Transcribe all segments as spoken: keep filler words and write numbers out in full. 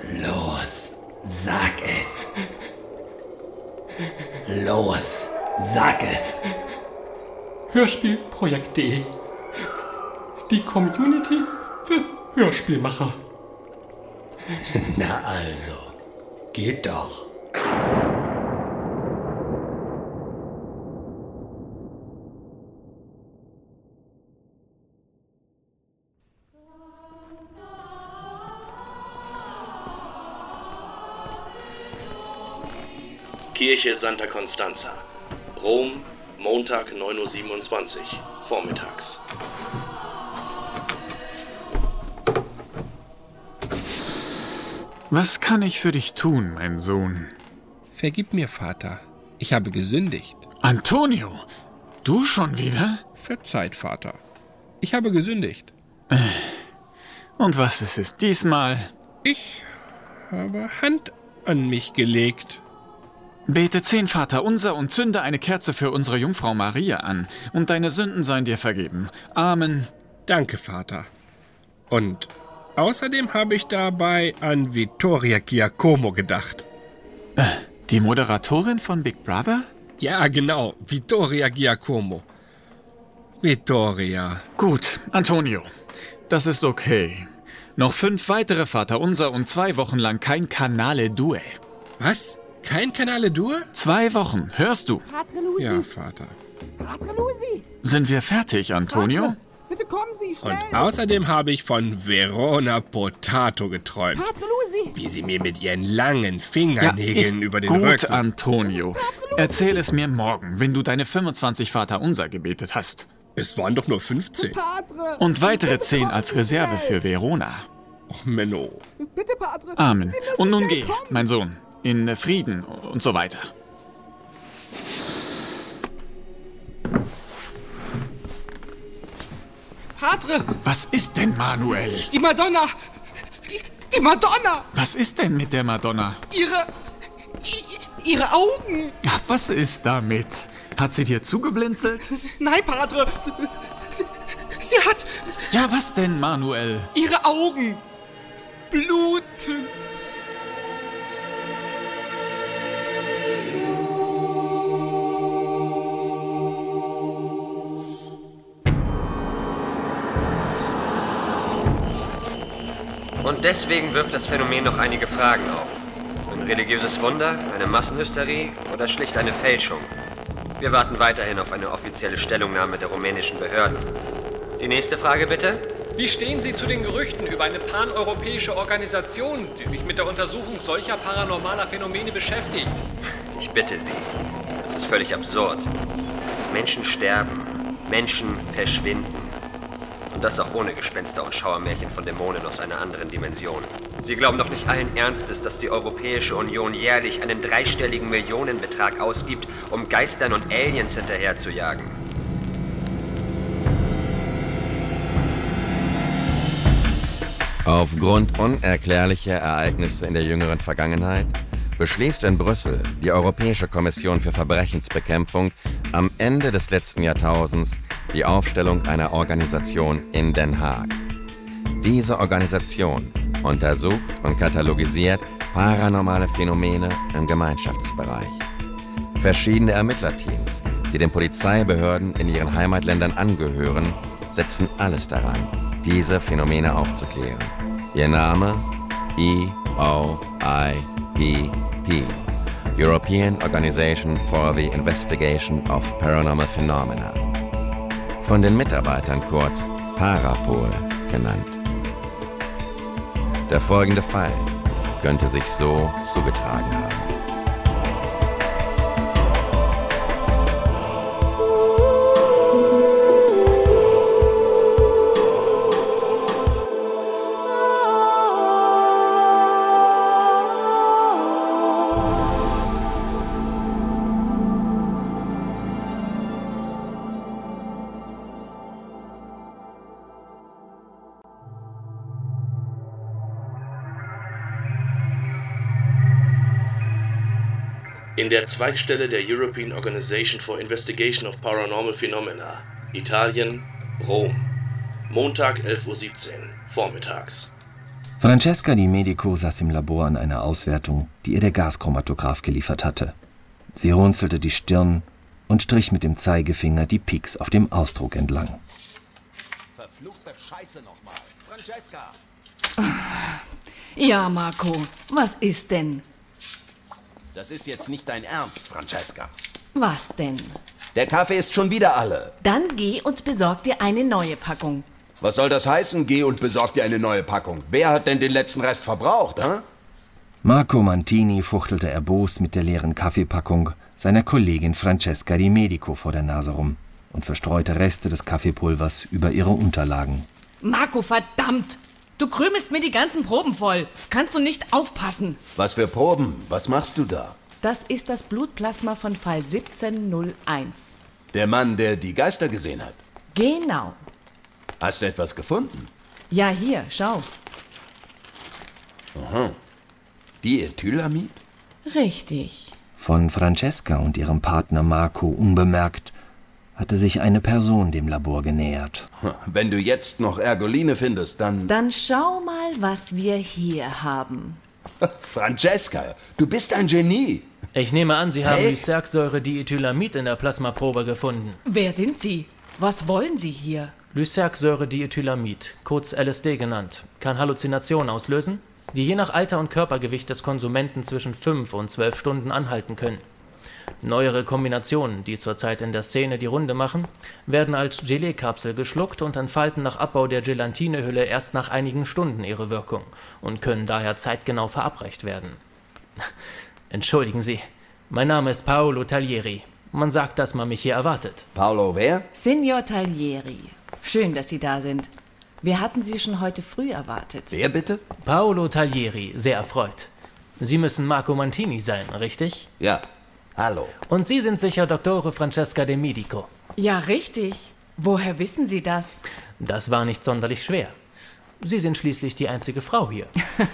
Los, sag es. Los, sag es. Hörspielprojekt.de. Die Community für Hörspielmacher. Na also, geht doch. Kirche Santa Constanza, Rom, Montag neun Uhr siebenundzwanzig, vormittags. Was kann ich für dich tun, mein Sohn? Vergib mir, Vater. Ich habe gesündigt. Antonio, du schon wieder? Verzeiht, Vater. Ich habe gesündigt. Und was ist es diesmal? Ich habe Hand an mich gelegt. Bete zehn Vater unser und zünde eine Kerze für unsere Jungfrau Maria an, und deine Sünden seien dir vergeben. Amen. Danke, Vater. Und außerdem habe ich dabei an Vittoria Giacomo gedacht. Äh, die Moderatorin von Big Brother? Ja, genau. Vittoria Giacomo. Vittoria. Gut, Antonio. Das ist okay. Noch fünf weitere Vater unser und zwei Wochen lang kein Canale Due. Was? Kein Canale Due? Zwei Wochen, hörst du? Padre Luigi. Ja, Vater. Padre Luigi. Sind wir fertig, Antonio? Padre, bitte kommen Sie, schnell. Und außerdem habe ich von Verona Potato geträumt. Padre Luigi. Wie sie mir mit ihren langen Fingernägeln ja, über den gut, Rücken... Antonio. Erzähl es mir morgen, wenn du deine fünfundzwanzig Vater unser gebetet hast. Es waren doch nur fünfzehn. Padre. Und weitere bitte zehn kommen als Sie Reserve schnell. für Verona. Och, Menno. Bitte, Padre. Amen. Sie müssen Und nun schnell geh, kommen. mein Sohn, in Frieden und so weiter. Padre, Was ist denn, Manuel? die Madonna. Die, die Madonna. Was ist denn mit der Madonna? Ihre... i- Ihre Augen. Ach, was ist damit? Hat sie dir zugeblinzelt? Nein, Padre. Sie, sie, sie hat Ja, was denn, Manuel? ihre Augen. Bluten. Und deswegen wirft das Phänomen noch einige Fragen auf. Ein religiöses Wunder, eine Massenhysterie oder schlicht eine Fälschung? Wir warten weiterhin auf eine offizielle Stellungnahme der rumänischen Behörden. Die nächste Frage bitte? Wie stehen Sie zu den Gerüchten über eine paneuropäische Organisation, die sich mit der Untersuchung solcher paranormaler Phänomene beschäftigt? Ich bitte Sie. Das ist völlig absurd. Menschen sterben, Menschen verschwinden. Und das auch ohne Gespenster und Schauermärchen von Dämonen aus einer anderen Dimension. Sie glauben doch nicht allen Ernstes, dass die Europäische Union jährlich einen dreistelligen Millionenbetrag ausgibt, um Geistern und Aliens hinterherzujagen. Aufgrund unerklärlicher Ereignisse in der jüngeren Vergangenheit beschließt in Brüssel die Europäische Kommission für Verbrechensbekämpfung am Ende des letzten Jahrtausends die Aufstellung einer Organisation in Den Haag. Diese Organisation untersucht und katalogisiert paranormale Phänomene im Gemeinschaftsbereich. Verschiedene Ermittlerteams, die den Polizeibehörden in ihren Heimatländern angehören, setzen alles daran, diese Phänomene aufzuklären. Ihr Name? E O I P P, European Organization for the Investigation of Paranormal Phenomena. Von den Mitarbeitern kurz Parapol genannt. Der folgende Fall könnte sich so zugetragen haben. In der Zweigstelle der European Organization for Investigation of Paranormal Phenomena, Italien, Rom, Montag elf Uhr siebzehn, vormittags. Francesca Di Medico saß im Labor an einer Auswertung, die ihr der Gaschromatograph geliefert hatte. Sie runzelte die Stirn und strich mit dem Zeigefinger die Piks auf dem Ausdruck entlang. Verfluchte Scheiße nochmal. Francesca! Ja, Marco, was ist denn? Das ist jetzt nicht dein Ernst, Francesca. Was denn? Der Kaffee ist schon wieder alle. Dann geh und besorg dir eine neue Packung. Was soll das heißen? Geh und besorg dir eine neue Packung. Wer hat denn den letzten Rest verbraucht, hä? Marco Mantini fuchtelte erbost mit der leeren Kaffeepackung seiner Kollegin Francesca Di Medico vor der Nase rum und verstreute Reste des Kaffeepulvers über ihre Unterlagen. Marco, verdammt! Du krümelst mir die ganzen Proben voll. Kannst du nicht aufpassen? Was für Proben? Was machst du da? Das ist das Blutplasma von Fall siebzehn null eins. Der Mann, der die Geister gesehen hat. Genau. Hast du etwas gefunden? Ja, hier, schau. Aha. Diethylamid? Richtig. Von Francesca und ihrem Partner Marco unbemerkt hatte sich eine Person dem Labor genähert. Wenn du jetzt noch Ergoline findest, dann... Dann schau mal, was wir hier haben. Francesca, du bist ein Genie. Ich nehme an, Sie haben Hey. Lysergsäure-Diethylamid in der Plasmaprobe gefunden. Wer sind Sie? Was wollen Sie hier? Lysergsäure-Diethylamid, kurz L S D genannt, kann Halluzinationen auslösen, die je nach Alter und Körpergewicht des Konsumenten zwischen fünf und zwölf Stunden anhalten können. Neuere Kombinationen, die zurzeit in der Szene die Runde machen, werden als Gelee-Kapsel geschluckt und entfalten nach Abbau der Gelatinehülle erst nach einigen Stunden ihre Wirkung und können daher zeitgenau verabreicht werden. Entschuldigen Sie, mein Name ist Paolo Taglieri. Man sagt, dass man mich hier erwartet. Paolo wer? Signor Taglieri. Schön, dass Sie da sind. Wir hatten Sie schon heute früh erwartet. Wer bitte? Paolo Taglieri, sehr erfreut. Sie müssen Marco Mantini sein, richtig? Ja. Hallo. Und Sie sind sicher Doktore Francesca Di Medico. Ja, richtig. Woher wissen Sie das? Das war nicht sonderlich schwer. Sie sind schließlich die einzige Frau hier.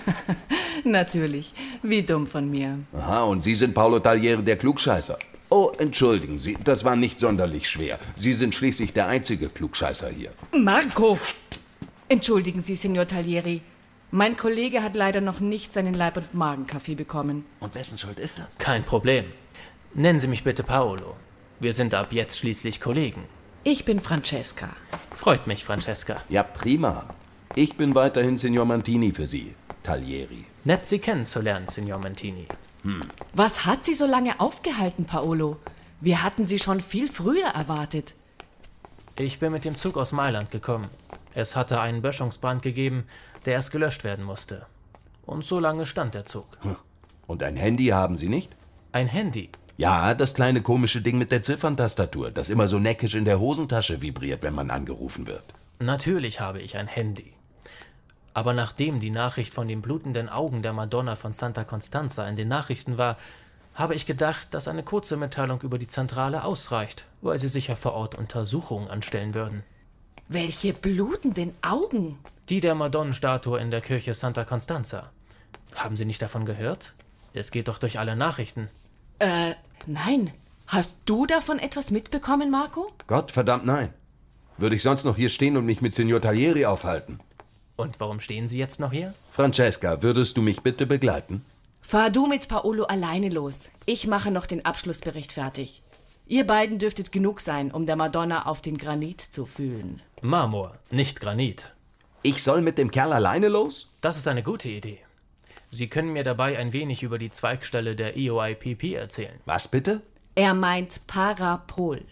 Natürlich. Wie dumm von mir. Aha, und Sie sind Paolo Taglieri, der Klugscheißer. Oh, entschuldigen Sie, das war nicht sonderlich schwer. Sie sind schließlich der einzige Klugscheißer hier. Marco! Entschuldigen Sie, Signor Taglieri. Mein Kollege hat leider noch nicht seinen Leib- und Magenkaffee bekommen. Und wessen Schuld ist das? Kein Problem. Nennen Sie mich bitte Paolo. Wir sind ab jetzt schließlich Kollegen. Ich bin Francesca. Freut mich, Francesca. Ja, prima. Ich bin weiterhin Signor Mantini für Sie, Taglieri. Nett, Sie kennenzulernen, Signor Mantini. Hm. Was hat Sie so lange aufgehalten, Paolo? Wir hatten Sie schon viel früher erwartet. Ich bin mit dem Zug aus Mailand gekommen. Es hatte einen Böschungsbrand gegeben, der erst gelöscht werden musste. Und so lange stand der Zug. Und ein Handy haben Sie nicht? Ein Handy? Ja, das kleine komische Ding mit der Zifferntastatur, das immer so neckisch in der Hosentasche vibriert, wenn man angerufen wird. Natürlich habe ich ein Handy. Aber nachdem die Nachricht von den blutenden Augen der Madonna von Santa Constanza in den Nachrichten war, habe ich gedacht, dass eine kurze Mitteilung über die Zentrale ausreicht, weil sie sicher vor Ort Untersuchungen anstellen würden. Welche blutenden Augen? Die der Madonnenstatue in der Kirche Santa Constanza. Haben Sie nicht davon gehört? Es geht doch durch alle Nachrichten. Äh, nein. Hast du davon etwas mitbekommen, Marco? Gott verdammt nein. Würde ich sonst noch hier stehen und mich mit Signor Taglieri aufhalten? Und warum stehen Sie jetzt noch hier? Francesca, würdest du mich bitte begleiten? Fahr du mit Paolo alleine los. Ich mache noch den Abschlussbericht fertig. Ihr beiden dürftet genug sein, um der Madonna auf den Granit zu fühlen. Marmor, nicht Granit. Ich soll mit dem Kerl alleine los? Das ist eine gute Idee. Sie können mir dabei ein wenig über die Zweigstelle der E O I P P erzählen. Was bitte? Er meint Parapol.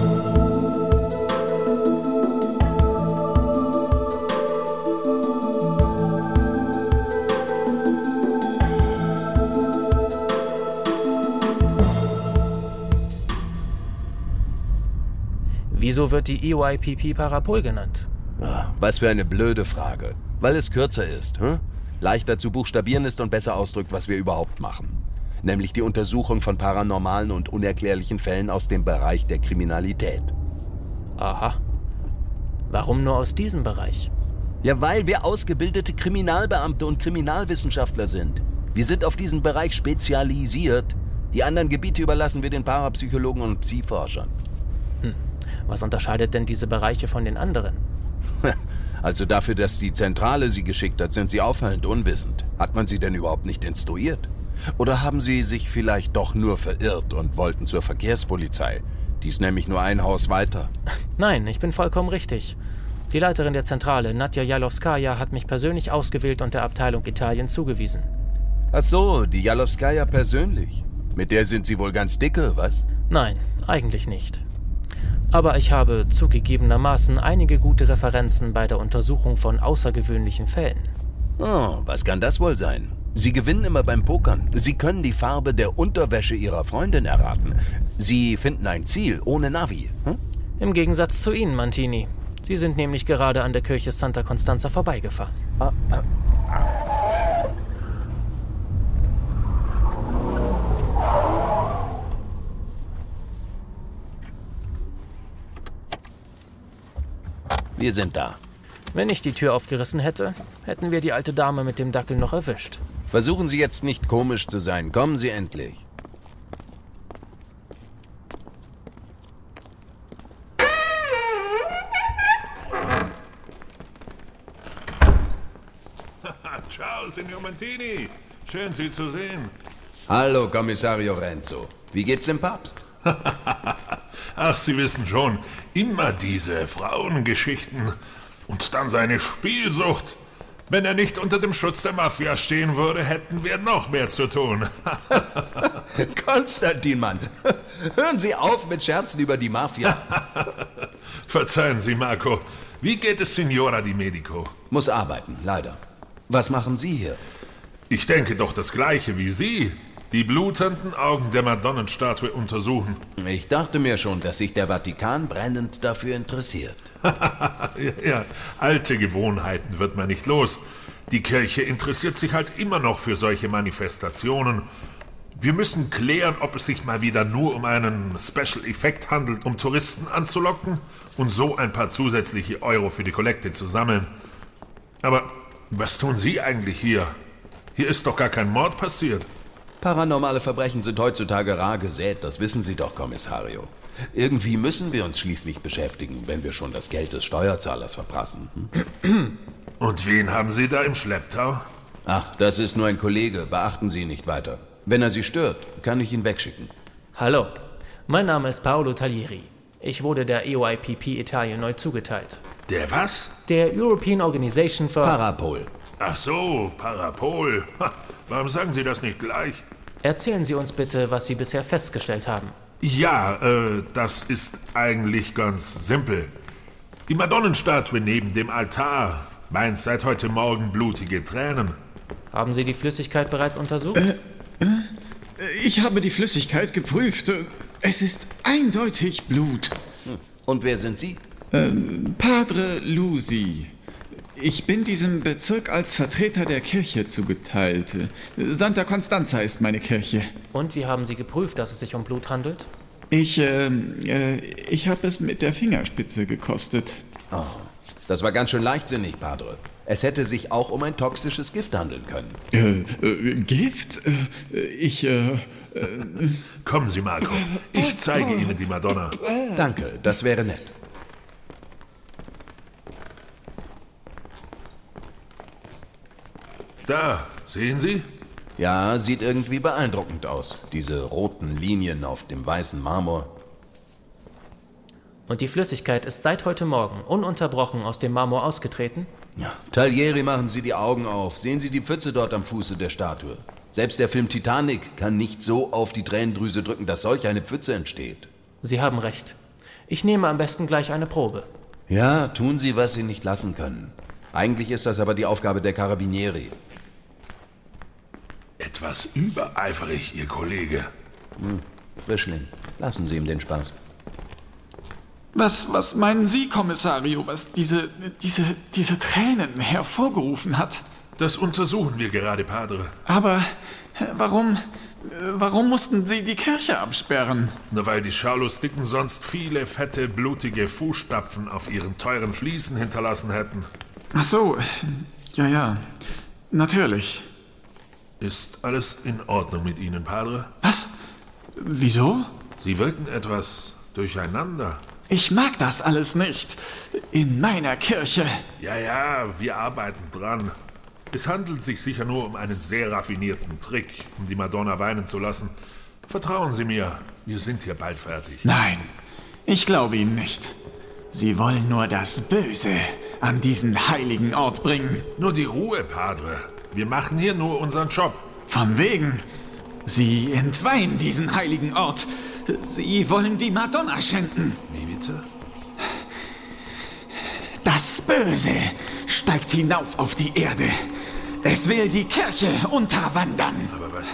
Wieso wird die E O I P P Parapol genannt? Ah, was für eine blöde Frage. Weil es kürzer ist, hm? leichter zu buchstabieren ist und besser ausdrückt, was wir überhaupt machen. Nämlich die Untersuchung von paranormalen und unerklärlichen Fällen aus dem Bereich der Kriminalität. Aha. Warum nur aus diesem Bereich? Ja, weil wir ausgebildete Kriminalbeamte und Kriminalwissenschaftler sind. Wir sind auf diesen Bereich spezialisiert. Die anderen Gebiete überlassen wir den Parapsychologen und Psi-Forschern. Hm. Was unterscheidet denn diese Bereiche von den anderen? Also dafür, dass die Zentrale Sie geschickt hat, sind Sie auffallend unwissend. Hat man Sie denn überhaupt nicht instruiert? Oder haben Sie sich vielleicht doch nur verirrt und wollten zur Verkehrspolizei? Die ist nämlich nur ein Haus weiter. Nein, ich bin vollkommen richtig. Die Leiterin der Zentrale, Nadja Jalowskaja, hat mich persönlich ausgewählt und der Abteilung Italien zugewiesen. Ach so, die Jalowskaja persönlich. Mit der sind Sie wohl ganz dicke, was? Nein, eigentlich nicht. Aber ich habe zugegebenermaßen einige gute Referenzen bei der Untersuchung von außergewöhnlichen Fällen. Oh, was kann das wohl sein? Sie gewinnen immer beim Pokern. Sie können die Farbe der Unterwäsche Ihrer Freundin erraten. Sie finden ein Ziel ohne Navi. Hm? Im Gegensatz zu Ihnen, Mantini. Sie sind nämlich gerade an der Kirche Santa Constanza vorbeigefahren. Ah, ah. Wir sind da. Wenn ich die Tür aufgerissen hätte, hätten wir die alte Dame mit dem Dackel noch erwischt. Versuchen Sie jetzt nicht komisch zu sein. Kommen Sie endlich. Ciao, Signor Mantini. Schön, Sie zu sehen. Hallo, Kommissario Renzo. Wie geht's dem Papst? Ach, Sie wissen schon, immer diese Frauengeschichten. Und dann seine Spielsucht. Wenn er nicht unter dem Schutz der Mafia stehen würde, hätten wir noch mehr zu tun. Konstantin, Mann. Hören Sie auf mit Scherzen über die Mafia. Verzeihen Sie, Marco. Wie geht es Signora Di Medico? Muss arbeiten, leider. Was machen Sie hier? Ich denke doch das Gleiche wie Sie. Die blutenden Augen der Madonnenstatue untersuchen. Ich dachte mir schon, dass sich der Vatikan brennend dafür interessiert. ja, ja, alte Gewohnheiten wird man nicht los. Die Kirche interessiert sich halt immer noch für solche Manifestationen. Wir müssen klären, ob es sich mal wieder nur um einen Special Effekt handelt, um Touristen anzulocken und so ein paar zusätzliche Euro für die Kollekte zu sammeln. Aber was tun Sie eigentlich hier? Hier ist doch gar kein Mord passiert. Paranormale Verbrechen sind heutzutage rar gesät, das wissen Sie doch, Kommissario. Irgendwie müssen wir uns schließlich beschäftigen, wenn wir schon das Geld des Steuerzahlers verprassen. Hm? Und wen haben Sie da im Schlepptau? Ach, das ist nur ein Kollege, beachten Sie ihn nicht weiter. Wenn er Sie stört, kann ich ihn wegschicken. Hallo, mein Name ist Paolo Taglieri. Ich wurde der E O I P P Italien neu zugeteilt. Der was? Der European Organization for... Parapol. Ach so, Parapol. Ha, warum sagen Sie das nicht gleich? Erzählen Sie uns bitte, was Sie bisher festgestellt haben. Ja, äh, das ist eigentlich ganz simpel. Die Madonnenstatue neben dem Altar weint seit heute Morgen blutige Tränen. Haben Sie die Flüssigkeit bereits untersucht? Äh, äh, ich habe die Flüssigkeit geprüft. Es ist eindeutig Blut. Und wer sind Sie? Äh, Padre Lusi. Ich bin diesem Bezirk als Vertreter der Kirche zugeteilt. Santa Constanza ist meine Kirche. Und wie haben Sie geprüft, dass es sich um Blut handelt? Ich, äh, äh, ich habe es mit der Fingerspitze gekostet. Oh, das war ganz schön leichtsinnig, Padre. Es hätte sich auch um ein toxisches Gift handeln können. Äh, äh Gift? Äh, ich, äh, äh... Kommen Sie, Marco. Ich zeige Ihnen die Madonna. Danke, das wäre nett. Da, sehen Sie? Ja, sieht irgendwie beeindruckend aus. Diese roten Linien auf dem weißen Marmor. Und die Flüssigkeit ist seit heute Morgen ununterbrochen aus dem Marmor ausgetreten? Ja. Taglieri, machen Sie die Augen auf. Sehen Sie die Pfütze dort am Fuße der Statue. Selbst der Film Titanic kann nicht so auf die Tränendrüse drücken, dass solch eine Pfütze entsteht. Sie haben recht. Ich nehme am besten gleich eine Probe. Ja, tun Sie, was Sie nicht lassen können. Eigentlich ist das aber die Aufgabe der Carabinieri. Etwas übereifrig, Ihr Kollege. Hm, Frischling, lassen Sie ihm den Spaß. Was, was meinen Sie, Kommissario, was diese, diese, diese Tränen hervorgerufen hat? Das untersuchen wir gerade, Padre. Aber warum, warum mussten Sie die Kirche absperren? Nur weil die Schaulustigen sonst viele fette, blutige Fußstapfen auf ihren teuren Fliesen hinterlassen hätten. Ach so, ja, ja, natürlich. Ist alles in Ordnung mit Ihnen, Padre? Was? Wieso? Sie wirken etwas durcheinander. Ich mag das alles nicht. In meiner Kirche. Ja, ja, wir arbeiten dran. Es handelt sich sicher nur um einen sehr raffinierten Trick, um die Madonna weinen zu lassen. Vertrauen Sie mir, wir sind hier bald fertig. Nein, ich glaube Ihnen nicht. Sie wollen nur das Böse an diesen heiligen Ort bringen. Nur die Ruhe, Padre. Wir machen hier nur unseren Job. Von wegen. Sie entweihen diesen heiligen Ort. Sie wollen die Madonna schänden. Wie bitte? Das Böse steigt hinauf auf die Erde. Es will die Kirche unterwandern. Aber was,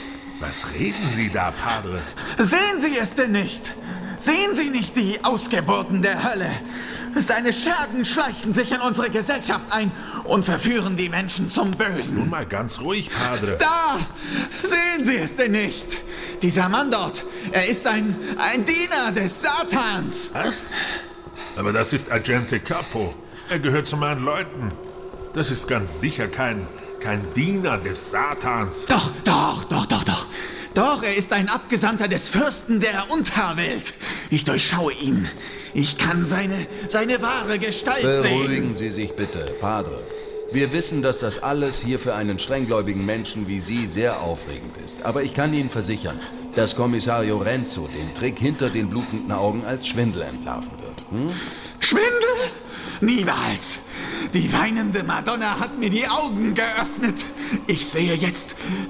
was reden Sie da, Padre? Sehen Sie es denn nicht? Sehen Sie nicht die Ausgeburten der Hölle? Seine Schergen schleichen sich in unsere Gesellschaft ein und verführen die Menschen zum Bösen. Nun mal ganz ruhig, Padre. Da! Sehen Sie es denn nicht? Dieser Mann dort, er ist ein, ein Diener des Satans. Was? Aber das ist Agente Capo. Er gehört zu meinen Leuten. Das ist ganz sicher kein, kein Diener des Satans. Doch, doch, doch, doch, doch. Doch, er ist ein Abgesandter des Fürsten der Unterwelt. Ich durchschaue ihn. Ich kann seine, seine wahre Gestalt sehen. Beruhigen Sie sich bitte, Padre. Wir wissen, dass das alles hier für einen strenggläubigen Menschen wie Sie sehr aufregend ist. Aber ich kann Ihnen versichern, dass Kommissario Renzo den Trick hinter den blutenden Augen als Schwindel entlarven wird. Hm? Schwindel? Niemals. Die weinende Madonna hat mir die Augen geöffnet. Ich sehe jetzt,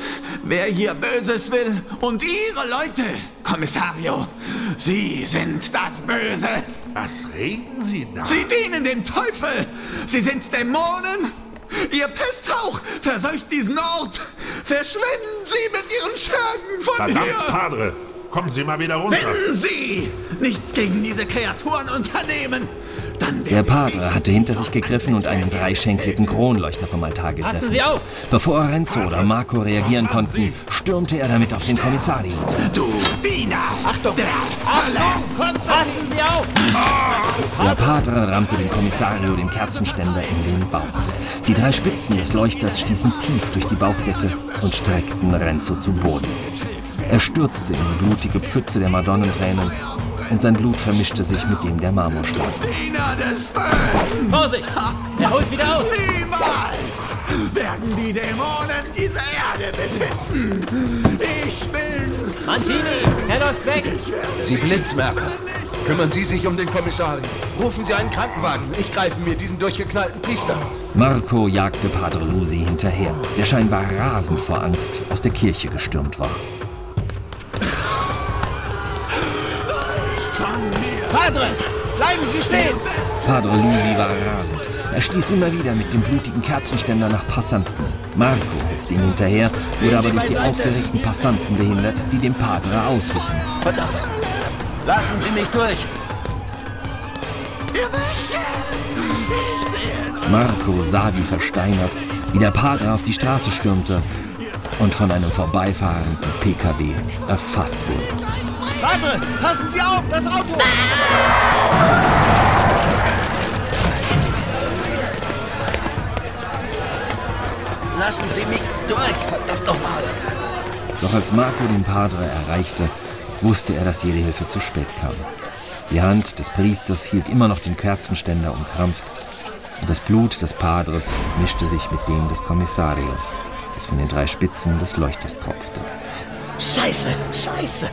wer hier Böses will. Und Ihre Leute, Kommissario, Sie sind das Böse. Was reden Sie da? Sie dienen dem Teufel. Sie sind Dämonen. Ihr Pesthauch verseucht diesenOrt. Verschwinden Sie mit Ihren Schergen von Verdammt, hier. Verdammt, Padre. Kommen Sie mal wieder runter. Wenn Sie nichts gegen diese Kreaturen unternehmen, dann Der Padre hatte hinter sich gegriffen und einen dreischenkligen Kronleuchter vom Altar gegriffen. Passen Sie auf! Bevor Renzo oder Marco reagieren konnten, stürmte er damit auf den Kommissario zu. Du Diener! Achtung! Der Hölle! Passen Sie auf! Der Padre rammte dem Kommissario den Kerzenständer in den Bauch. Die drei Spitzen des Leuchters stießen tief durch die Bauchdecke und streckten Renzo zu Boden. Er stürzte in die blutige Pfütze der Madonnentränen und sein Blut vermischte sich mit dem der Marmorstatue. Vorsicht! Er holt wieder aus! Niemals werden die Dämonen diese Erde besitzen! Ich bin... Mantini, er läuft weg! Sie Blitzmerker! Kümmern Sie sich um den Kommissario. Rufen Sie einen Krankenwagen. Ich greife mir diesen durchgeknallten Priester. Marco jagte Padre Lusi hinterher, der scheinbar rasend vor Angst aus der Kirche gestürmt war. Padre, bleiben Sie stehen! Padre Lusi war rasend. Er stieß immer wieder mit dem blutigen Kerzenständer nach Passanten. Marco hetzte ihm hinterher, wurde aber durch die aufgeregten Passanten behindert, die dem Padre auswichen. Verdammt! Lassen Sie mich durch! Marco sah wie versteinert, wie der Padre auf die Straße stürmte und von einem vorbeifahrenden P K W erfasst wurde. Padre, passen Sie auf, das Auto! Lassen Sie mich durch, verdammt nochmal! Doch als Marco den Padre erreichte, wusste er, dass jede Hilfe zu spät kam. Die Hand des Priesters hielt immer noch den Kerzenständer umkrampft und das Blut des Padres mischte sich mit dem des Kommissarios, das von den drei Spitzen des Leuchters tropfte. Scheiße, scheiße!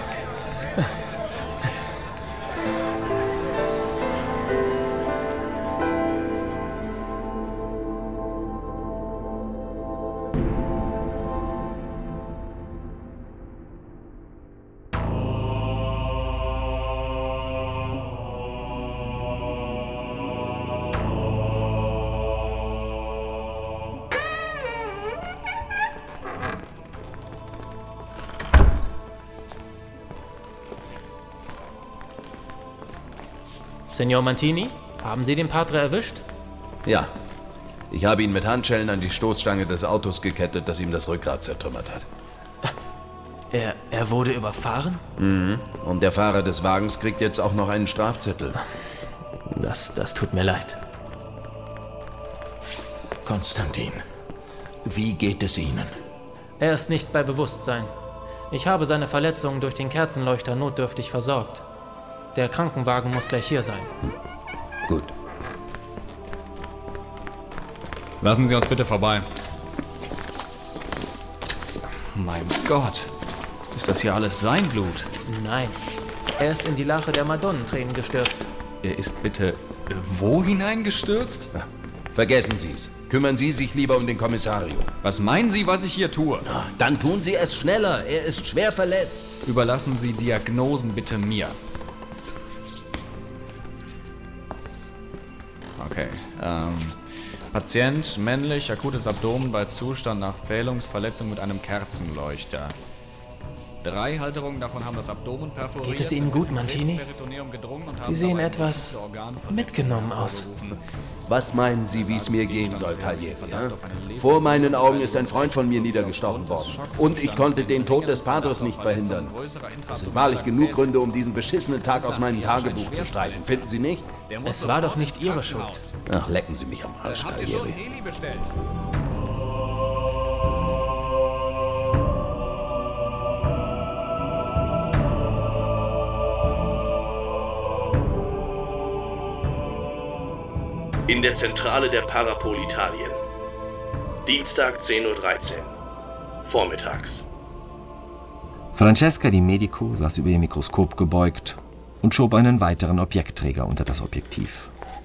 Signor Mantini, haben Sie den Padre erwischt? Ja. Ich habe ihn mit Handschellen an die Stoßstange des Autos gekettet, das ihm das Rückgrat zertrümmert hat. Er, er wurde überfahren? Mhm. Und der Fahrer des Wagens kriegt jetzt auch noch einen Strafzettel. Das, das tut mir leid. Konstantin, wie geht es Ihnen? Er ist nicht bei Bewusstsein. Ich habe seine Verletzungen durch den Kerzenleuchter notdürftig versorgt. Der Krankenwagen muss gleich hier sein. Gut. Lassen Sie uns bitte vorbei. Mein Gott, ist das hier alles sein Blut? Nein, er ist in die Lache der Madonnentränen gestürzt. Er ist bitte wo hineingestürzt? Vergessen Sie's. Kümmern Sie sich lieber um den Kommissario. Was meinen Sie, was ich hier tue? Dann tun Sie es schneller. Er ist schwer verletzt. Überlassen Sie Diagnosen bitte mir. Okay, ähm... Patient, männlich, akutes Abdomen bei Zustand nach Pfählungsverletzung mit einem Kerzenleuchter. Drei Halterungen davon haben das Abdomen perforiert. Geht es Ihnen gut, Mantini? Sie sehen etwas mitgenommen aus. Was meinen Sie, wie es mir gehen soll, Tallieri? Ja? Vor meinen Augen ist ein Freund von mir niedergestochen worden. Und ich konnte den Tod des Padres nicht verhindern. Das sind wahrlich genug Gründe, um diesen beschissenen Tag aus meinem Tagebuch zu streichen. Finden Sie nicht? Es war doch nicht Ihre Schuld. Ach, lecken Sie mich am Arsch, Tallieri. In der Zentrale der Parapol Italien. Dienstag zehn Uhr dreizehn. Vormittags. Francesca Di Medico saß über ihr Mikroskop gebeugt und schob einen weiteren Objektträger unter das Objektiv.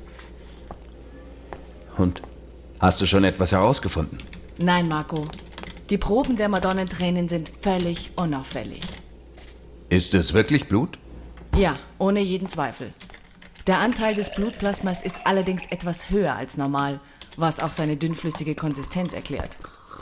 Und? Hast du schon etwas herausgefunden? Nein, Marco. Die Proben der Madonnentränen sind völlig unauffällig. Ist es wirklich Blut? Ja, ohne jeden Zweifel. Der Anteil des Blutplasmas ist allerdings etwas höher als normal, was auch seine dünnflüssige Konsistenz erklärt.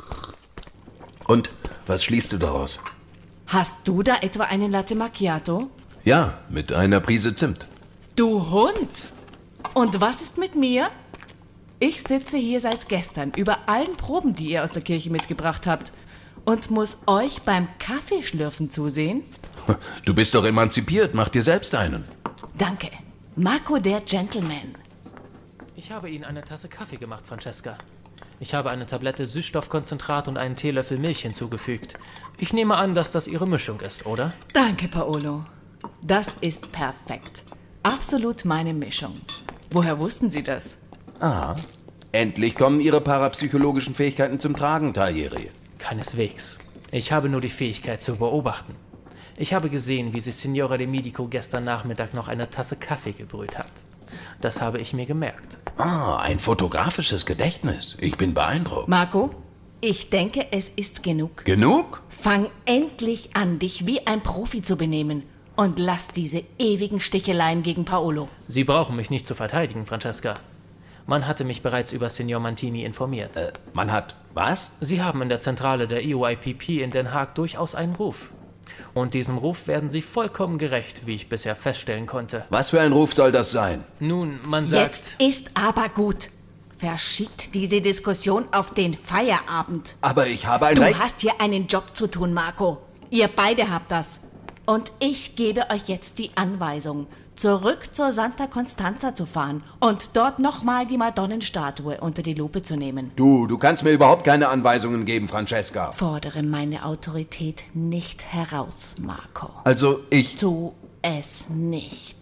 Und was schließt du daraus? Hast du da etwa einen Latte Macchiato? Ja, mit einer Prise Zimt. Du Hund! Und was ist mit mir? Ich sitze hier seit gestern über allen Proben, die ihr aus der Kirche mitgebracht habt, und muss euch beim Kaffeeschlürfen zusehen? Du bist doch emanzipiert, mach dir selbst einen. Danke. Marco der Gentleman. Ich habe Ihnen eine Tasse Kaffee gemacht, Francesca. Ich habe eine Tablette Süßstoffkonzentrat und einen Teelöffel Milch hinzugefügt. Ich nehme an, dass das Ihre Mischung ist, oder? Danke, Paolo. Das ist perfekt. Absolut meine Mischung. Woher wussten Sie das? Ah, endlich kommen Ihre parapsychologischen Fähigkeiten zum Tragen, Tallieri. Keineswegs. Ich habe nur die Fähigkeit zu beobachten. Ich habe gesehen, wie sie Signora Di Medico gestern Nachmittag noch eine Tasse Kaffee gebrüht hat. Das habe ich mir gemerkt. Ah, ein fotografisches Gedächtnis. Ich bin beeindruckt. Marco, ich denke, es ist genug. Genug? Fang endlich an, dich wie ein Profi zu benehmen. Und lass diese ewigen Sticheleien gegen Paolo. Sie brauchen mich nicht zu verteidigen, Francesca. Man hatte mich bereits über Signor Mantini informiert. Äh, man hat was? Sie haben in der Zentrale der E O I P P in Den Haag durchaus einen Ruf. Und diesem Ruf werden Sie vollkommen gerecht, wie ich bisher feststellen konnte. Was für ein Ruf soll das sein? Nun, man sagt... Jetzt ist aber gut. Verschiebt diese Diskussion auf den Feierabend. Aber ich habe ein Du Recht... hast hier einen Job zu tun, Marco. Ihr beide habt das. Und ich gebe euch jetzt die Anweisung, zurück zur Santa Constanza zu fahren und dort nochmal die Madonnenstatue unter die Lupe zu nehmen. Du, du kannst mir überhaupt keine Anweisungen geben, Francesca. Fordere meine Autorität nicht heraus, Marco. Also ich... Tu es nicht.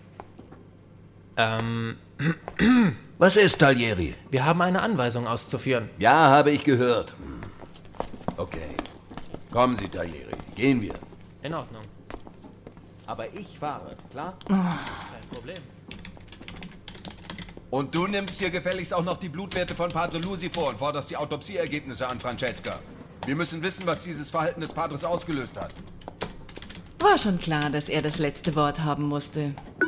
Ähm... Was ist, Tallieri? Wir haben eine Anweisung auszuführen. Ja, habe ich gehört. Okay. Kommen Sie, Tallieri. Gehen wir. In Ordnung. Aber ich fahre, klar? Kein Problem. Und du nimmst hier gefälligst auch noch die Blutwerte von Padre Lusi vor und forderst die Autopsieergebnisse an, Francesca. Wir müssen wissen, was dieses Verhalten des Padres ausgelöst hat. War schon klar, dass er das letzte Wort haben musste.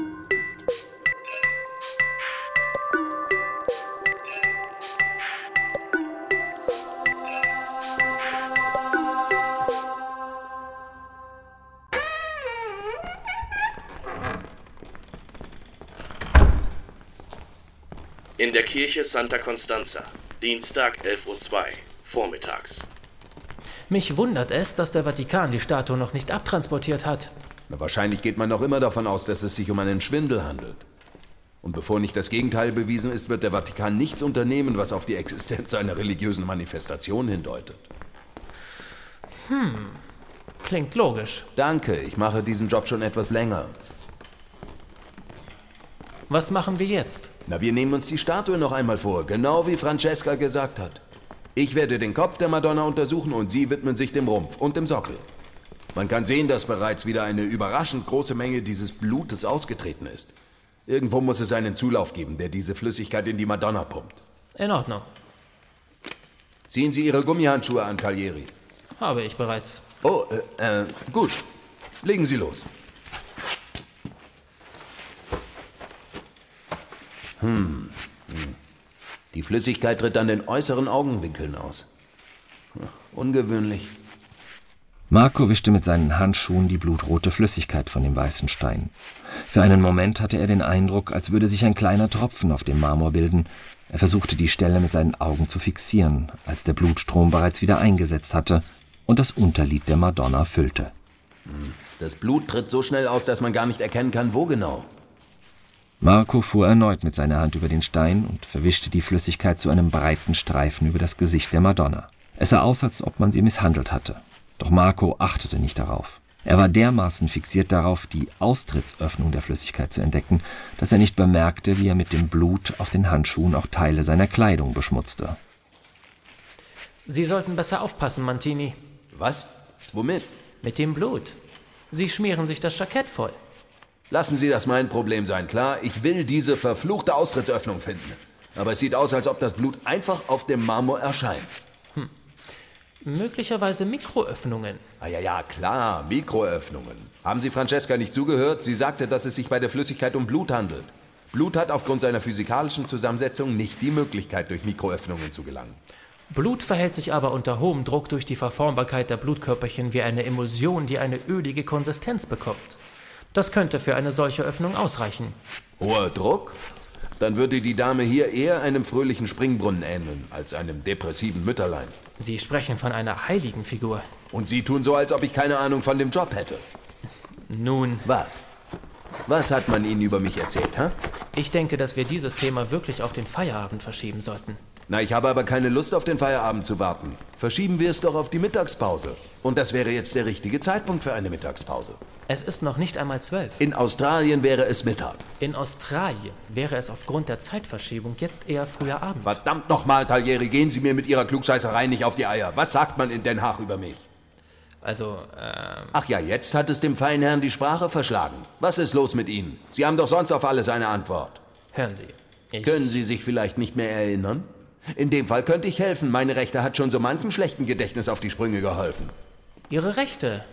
In der Kirche Santa Constanza, Dienstag elf Uhr zwei, vormittags. Mich wundert es, dass der Vatikan die Statue noch nicht abtransportiert hat. Na, wahrscheinlich geht man noch immer davon aus, dass es sich um einen Schwindel handelt. Und bevor nicht das Gegenteil bewiesen ist, wird der Vatikan nichts unternehmen, was auf die Existenz einer religiösen Manifestation hindeutet. Hm, klingt logisch. Danke, ich mache diesen Job schon etwas länger. Was machen wir jetzt? Na, wir nehmen uns die Statue noch einmal vor, genau wie Francesca gesagt hat. Ich werde den Kopf der Madonna untersuchen und Sie widmen sich dem Rumpf und dem Sockel. Man kann sehen, dass bereits wieder eine überraschend große Menge dieses Blutes ausgetreten ist. Irgendwo muss es einen Zulauf geben, der diese Flüssigkeit in die Madonna pumpt. In Ordnung. Ziehen Sie Ihre Gummihandschuhe an, Taglieri. Habe ich bereits. Oh, äh, äh, gut. Legen Sie los. Hm. hm. Die Flüssigkeit tritt an den äußeren Augenwinkeln aus. Ungewöhnlich. Marco wischte mit seinen Handschuhen die blutrote Flüssigkeit von dem weißen Stein. Für einen Moment hatte er den Eindruck, als würde sich ein kleiner Tropfen auf dem Marmor bilden. Er versuchte, die Stelle mit seinen Augen zu fixieren, als der Blutstrom bereits wieder eingesetzt hatte und das Unterlid der Madonna füllte. Das Blut tritt so schnell aus, dass man gar nicht erkennen kann, wo genau. Marco fuhr erneut mit seiner Hand über den Stein und verwischte die Flüssigkeit zu einem breiten Streifen über das Gesicht der Madonna. Es sah aus, als ob man sie misshandelt hatte. Doch Marco achtete nicht darauf. Er war dermaßen fixiert darauf, die Austrittsöffnung der Flüssigkeit zu entdecken, dass er nicht bemerkte, wie er mit dem Blut auf den Handschuhen auch Teile seiner Kleidung beschmutzte. Sie sollten besser aufpassen, Mantini. Was? Womit? Mit dem Blut. Sie schmieren sich das Jackett voll. Lassen Sie das mein Problem sein, klar? Ich will diese verfluchte Austrittsöffnung finden. Aber es sieht aus, als ob das Blut einfach auf dem Marmor erscheint. Hm. Möglicherweise Mikroöffnungen. Ah ja, ja, klar, Mikroöffnungen. Haben Sie Francesca nicht zugehört? Sie sagte, dass es sich bei der Flüssigkeit um Blut handelt. Blut hat aufgrund seiner physikalischen Zusammensetzung nicht die Möglichkeit, durch Mikroöffnungen zu gelangen. Blut verhält sich aber unter hohem Druck durch die Verformbarkeit der Blutkörperchen wie eine Emulsion, die eine ölige Konsistenz bekommt. Das könnte für eine solche Öffnung ausreichen. Hoher Druck? Dann würde die Dame hier eher einem fröhlichen Springbrunnen ähneln, als einem depressiven Mütterlein. Sie sprechen von einer heiligen Figur. Und Sie tun so, als ob ich keine Ahnung von dem Job hätte. Nun. Was? Was hat man Ihnen über mich erzählt, hä? Ich denke, dass wir dieses Thema wirklich auf den Feierabend verschieben sollten. Na, ich habe aber keine Lust, auf den Feierabend zu warten. Verschieben wir es doch auf die Mittagspause. Und das wäre jetzt der richtige Zeitpunkt für eine Mittagspause. Es ist noch nicht einmal zwölf. In Australien wäre es Mittag. In Australien wäre es aufgrund der Zeitverschiebung jetzt eher früher Abend. Verdammt nochmal, Taglieri, gehen Sie mir mit Ihrer Klugscheißerei nicht auf die Eier. Was sagt man in Den Haag über mich? Also, ähm... Ach ja, jetzt hat es dem feinen Herrn die Sprache verschlagen. Was ist los mit Ihnen? Sie haben doch sonst auf alles eine Antwort. Hören Sie, ich... Können Sie sich vielleicht nicht mehr erinnern? In dem Fall könnte ich helfen. Meine Rechte hat schon so manchem schlechten Gedächtnis auf die Sprünge geholfen. Ihre Rechte?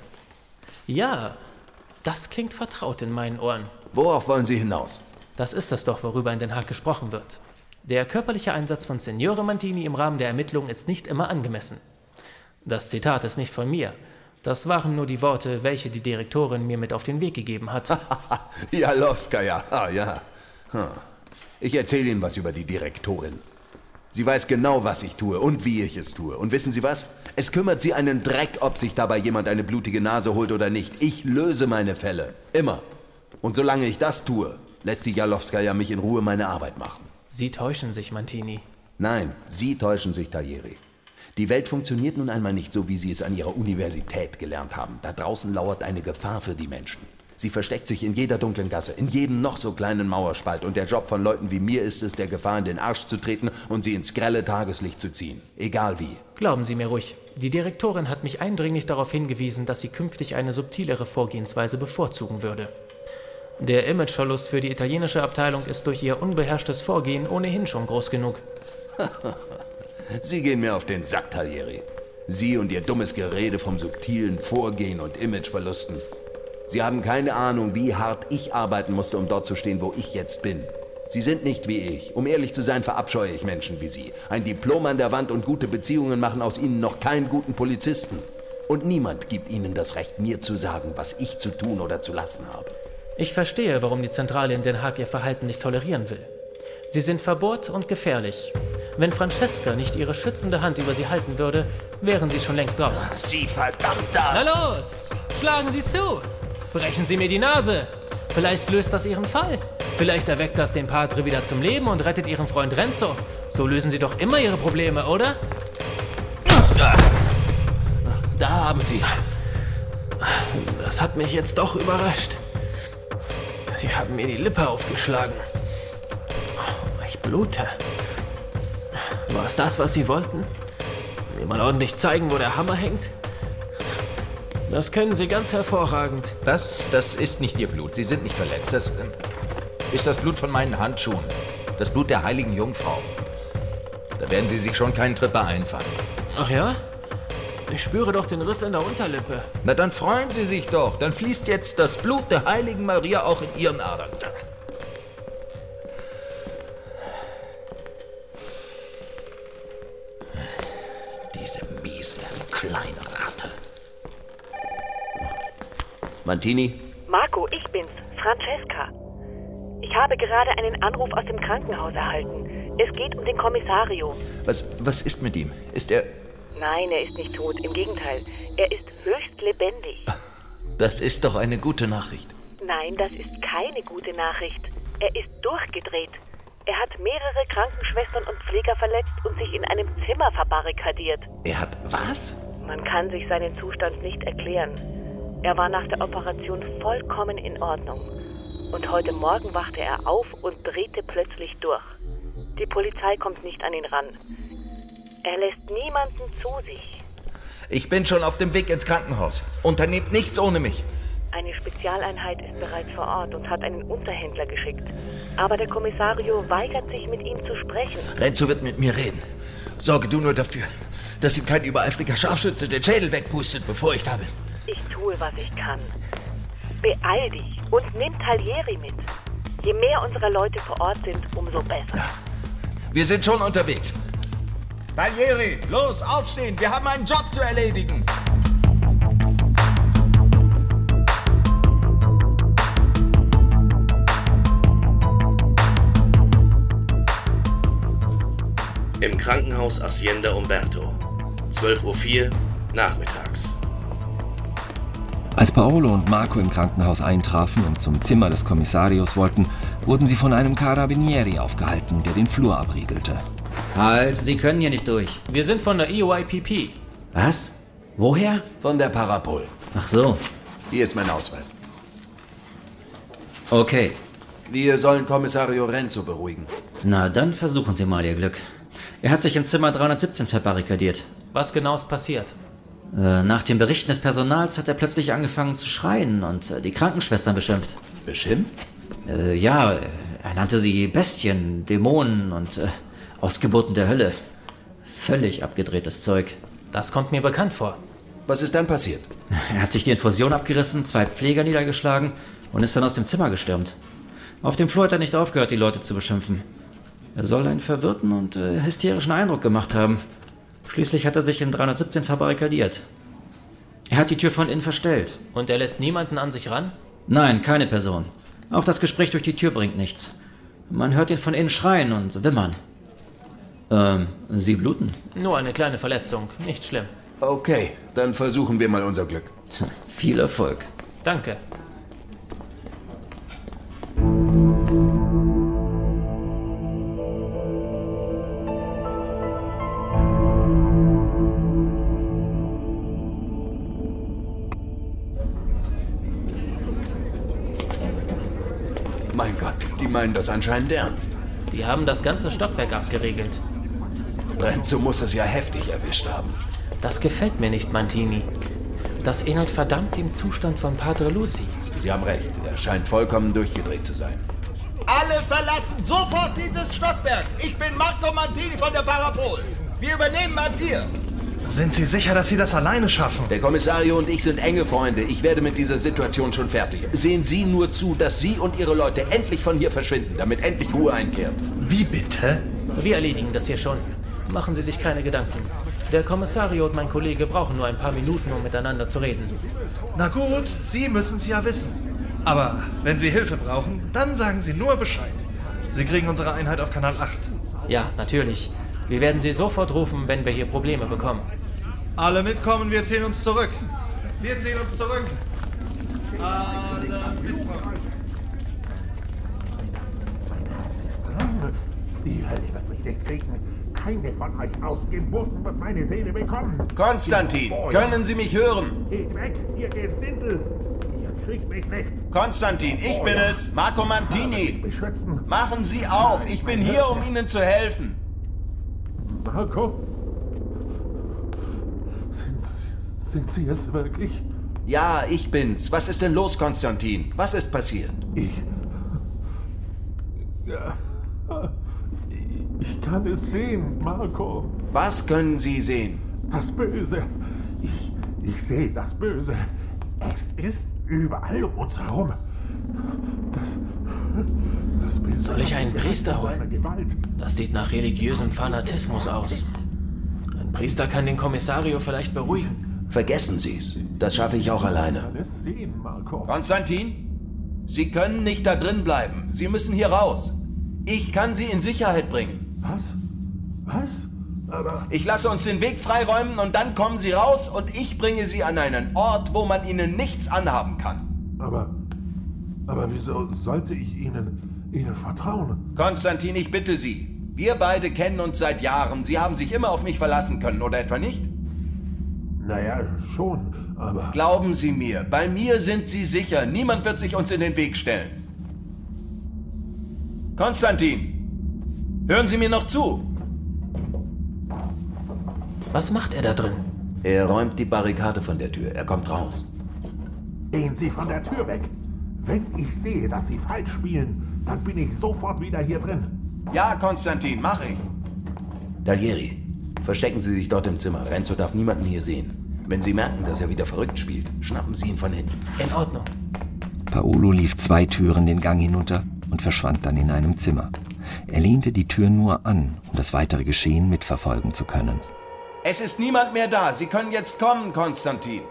Ja, das klingt vertraut in meinen Ohren. Worauf wollen Sie hinaus? Das ist es doch, worüber in Den Haag gesprochen wird. Der körperliche Einsatz von Signore Mantini im Rahmen der Ermittlungen ist nicht immer angemessen. Das Zitat ist nicht von mir. Das waren nur die Worte, welche die Direktorin mir mit auf den Weg gegeben hat. Jalowskaja, ah ja. Ich erzähle Ihnen was über die Direktorin. Sie weiß genau, was ich tue und wie ich es tue. Und wissen Sie was? Es kümmert Sie einen Dreck, ob sich dabei jemand eine blutige Nase holt oder nicht. Ich löse meine Fälle. Immer. Und solange ich das tue, lässt die Jalowskaja mich in Ruhe meine Arbeit machen. Sie täuschen sich, Mantini. Nein, Sie täuschen sich, Taglieri. Die Welt funktioniert nun einmal nicht so, wie Sie es an Ihrer Universität gelernt haben. Da draußen lauert eine Gefahr für die Menschen. Sie versteckt sich in jeder dunklen Gasse, in jedem noch so kleinen Mauerspalt. Und der Job von Leuten wie mir ist es, der Gefahr in den Arsch zu treten und sie ins grelle Tageslicht zu ziehen. Egal wie. Glauben Sie mir ruhig. Die Direktorin hat mich eindringlich darauf hingewiesen, dass sie künftig eine subtilere Vorgehensweise bevorzugen würde. Der Imageverlust für die italienische Abteilung ist durch ihr unbeherrschtes Vorgehen ohnehin schon groß genug. Sie gehen mir auf den Sack, Taglieri. Sie und Ihr dummes Gerede vom subtilen Vorgehen und Imageverlusten. Sie haben keine Ahnung, wie hart ich arbeiten musste, um dort zu stehen, wo ich jetzt bin. Sie sind nicht wie ich. Um ehrlich zu sein, verabscheue ich Menschen wie Sie. Ein Diplom an der Wand und gute Beziehungen machen aus Ihnen noch keinen guten Polizisten. Und niemand gibt Ihnen das Recht, mir zu sagen, was ich zu tun oder zu lassen habe. Ich verstehe, warum die Zentrale in Den Haag Ihr Verhalten nicht tolerieren will. Sie sind verbohrt und gefährlich. Wenn Francesca nicht ihre schützende Hand über Sie halten würde, wären Sie schon längst draußen. Sie verdammter! Na los! Schlagen Sie zu! Brechen Sie mir die Nase! Vielleicht löst das Ihren Fall. Vielleicht erweckt das den Padre wieder zum Leben und rettet Ihren Freund Renzo. So lösen Sie doch immer Ihre Probleme, oder? Da haben Sie es. Das hat mich jetzt doch überrascht. Sie haben mir die Lippe aufgeschlagen. Blute. War es das, was Sie wollten? Mir mal ordentlich zeigen, wo der Hammer hängt? Das können Sie ganz hervorragend. Das, das ist nicht Ihr Blut. Sie sind nicht verletzt. Das äh, ist das Blut von meinen Handschuhen. Das Blut der heiligen Jungfrau. Da werden Sie sich schon keinen Tripper einfangen. Ach ja? Ich spüre doch den Riss in der Unterlippe. Na, dann freuen Sie sich doch. Dann fließt jetzt das Blut der heiligen Maria auch in Ihren Adern. Diese miese kleine Ratte. Mantini? Marco, ich bin's, Francesca. Ich habe gerade einen Anruf aus dem Krankenhaus erhalten. Es geht um den Kommissario. Was, was ist mit ihm? Ist er... Nein, er ist nicht tot. Im Gegenteil, er ist höchst lebendig. Das ist doch eine gute Nachricht. Nein, das ist keine gute Nachricht. Er ist durchgedreht. Er hat mehrere Krankenschwestern und Pfleger verletzt und sich in einem Zimmer verbarrikadiert. Er hat was? Man kann sich seinen Zustand nicht erklären. Er war nach der Operation vollkommen in Ordnung. Und heute Morgen wachte er auf und drehte plötzlich durch. Die Polizei kommt nicht an ihn ran. Er lässt niemanden zu sich. Ich bin schon auf dem Weg ins Krankenhaus. Unternehmt nichts ohne mich. Eine Spezialeinheit ist bereits vor Ort und hat einen Unterhändler geschickt. Aber der Kommissario weigert sich, mit ihm zu sprechen. Renzo wird mit mir reden. Sorge du nur dafür, dass ihm kein übereifriger Scharfschütze den Schädel wegpustet, bevor ich da bin. Ich tue, was ich kann. Beeil dich und nimm Talieri mit. Je mehr unserer Leute vor Ort sind, umso besser. Ja. Wir sind schon unterwegs. Talieri, los, aufstehen! Wir haben einen Job zu erledigen! Im Krankenhaus Hacienda Umberto. zwölf Uhr vier nachmittags. Als Paolo und Marco im Krankenhaus eintrafen und zum Zimmer des Kommissarios wollten, wurden sie von einem Carabinieri aufgehalten, der den Flur abriegelte. Halt, Sie können hier nicht durch. Wir sind von der E Y P P. Was? Woher? Von der Parapol. Ach so. Hier ist mein Ausweis. Okay. Wir sollen Kommissario Renzo beruhigen. Na, dann versuchen Sie mal Ihr Glück. Er hat sich in Zimmer dreihundertsiebzehn verbarrikadiert. Was genau ist passiert? Äh, nach den Berichten des Personals hat er plötzlich angefangen zu schreien und äh, die Krankenschwestern beschimpft. Beschimpft? Äh, ja, er nannte sie Bestien, Dämonen und äh, Ausgeburten der Hölle. Völlig abgedrehtes Zeug. Das kommt mir bekannt vor. Was ist dann passiert? Er hat sich die Infusion abgerissen, zwei Pfleger niedergeschlagen und ist dann aus dem Zimmer gestürmt. Auf dem Flur hat er nicht aufgehört, die Leute zu beschimpfen. Er soll einen verwirrten und äh, hysterischen Eindruck gemacht haben. Schließlich hat er sich in dreihundertsiebzehn verbarrikadiert. Er hat die Tür von innen verstellt. Und er lässt niemanden an sich ran? Nein, keine Person. Auch das Gespräch durch die Tür bringt nichts. Man hört ihn von innen schreien und wimmern. Ähm, Sie bluten? Nur eine kleine Verletzung, nicht schlimm. Okay, dann versuchen wir mal unser Glück. Viel Erfolg. Danke. Mein Gott, die meinen das anscheinend ernst. Die haben das ganze Stockwerk abgeriegelt. Renzo muss es ja heftig erwischt haben. Das gefällt mir nicht, Mantini. Das ähnelt verdammt dem Zustand von Padre Lucy. Sie haben recht, er scheint vollkommen durchgedreht zu sein. Alle verlassen sofort dieses Stockwerk! Ich bin Marco Mantini von der Parapol! Wir übernehmen ab hier! Sind Sie sicher, dass Sie das alleine schaffen? Der Kommissario und ich sind enge Freunde. Ich werde mit dieser Situation schon fertig. Sehen Sie nur zu, dass Sie und Ihre Leute endlich von hier verschwinden, damit endlich Ruhe einkehrt. Wie bitte? Wir erledigen das hier schon. Machen Sie sich keine Gedanken. Der Kommissario und mein Kollege brauchen nur ein paar Minuten, um miteinander zu reden. Na gut, Sie müssen es ja wissen. Aber wenn Sie Hilfe brauchen, dann sagen Sie nur Bescheid. Sie kriegen unsere Einheit auf Kanal acht. Ja, natürlich. Wir werden Sie sofort rufen, wenn wir hier Probleme bekommen. Alle mitkommen, wir ziehen uns zurück. Wir ziehen uns zurück. Alle mitkommen. Die Hölle wird mich nicht kriegen. Keine von euch Ausgeburten wird meine Seele bekommen. Konstantin, können Sie mich hören? Geht weg, ihr Gesindel! Ihr kriegt mich nicht. Konstantin, ich Oh, bin ja. es, Marco Mantini. Beschützen. Machen Sie auf, ich bin hier, um Ihnen zu helfen. Marco? Sind, sind Sie es wirklich? Ja, ich bin's. Was ist denn los, Konstantin? Was ist passiert? Ich... Ja, ich kann es sehen, Marco. Was können Sie sehen? Das Böse. Ich, ich sehe das Böse. Es ist überall um uns herum. Das, das Bild Soll ich einen Priester seiner holen? Gewalt. Das sieht nach religiösem Fanatismus aus. Ein Priester kann den Kommissario vielleicht beruhigen. Vergessen Sie's. Das schaffe ich auch alleine. Alles sehen, Marco. Konstantin, Sie können nicht da drin bleiben. Sie müssen hier raus. Ich kann Sie in Sicherheit bringen. Was? Was? Aber... Ich lasse uns den Weg freiräumen und dann kommen Sie raus und ich bringe Sie an einen Ort, wo man Ihnen nichts anhaben kann. Aber... Aber wieso sollte ich Ihnen... Ihnen vertrauen? Konstantin, ich bitte Sie. Wir beide kennen uns seit Jahren. Sie haben sich immer auf mich verlassen können, oder etwa nicht? Naja, schon, aber... Glauben Sie mir, bei mir sind Sie sicher. Niemand wird sich uns in den Weg stellen. Konstantin, hören Sie mir noch zu. Was macht er da drin? Er räumt die Barrikade von der Tür. Er kommt raus. Gehen Sie von der Tür weg. Wenn ich sehe, dass Sie falsch spielen, dann bin ich sofort wieder hier drin. Ja, Konstantin, mach ich. Taglieri, verstecken Sie sich dort im Zimmer. Renzo darf niemanden hier sehen. Wenn Sie merken, dass er wieder verrückt spielt, schnappen Sie ihn von hinten. In Ordnung. Paolo lief zwei Türen den Gang hinunter und verschwand dann in einem Zimmer. Er lehnte die Tür nur an, um das weitere Geschehen mitverfolgen zu können. Es ist niemand mehr da. Sie können jetzt kommen, Konstantin.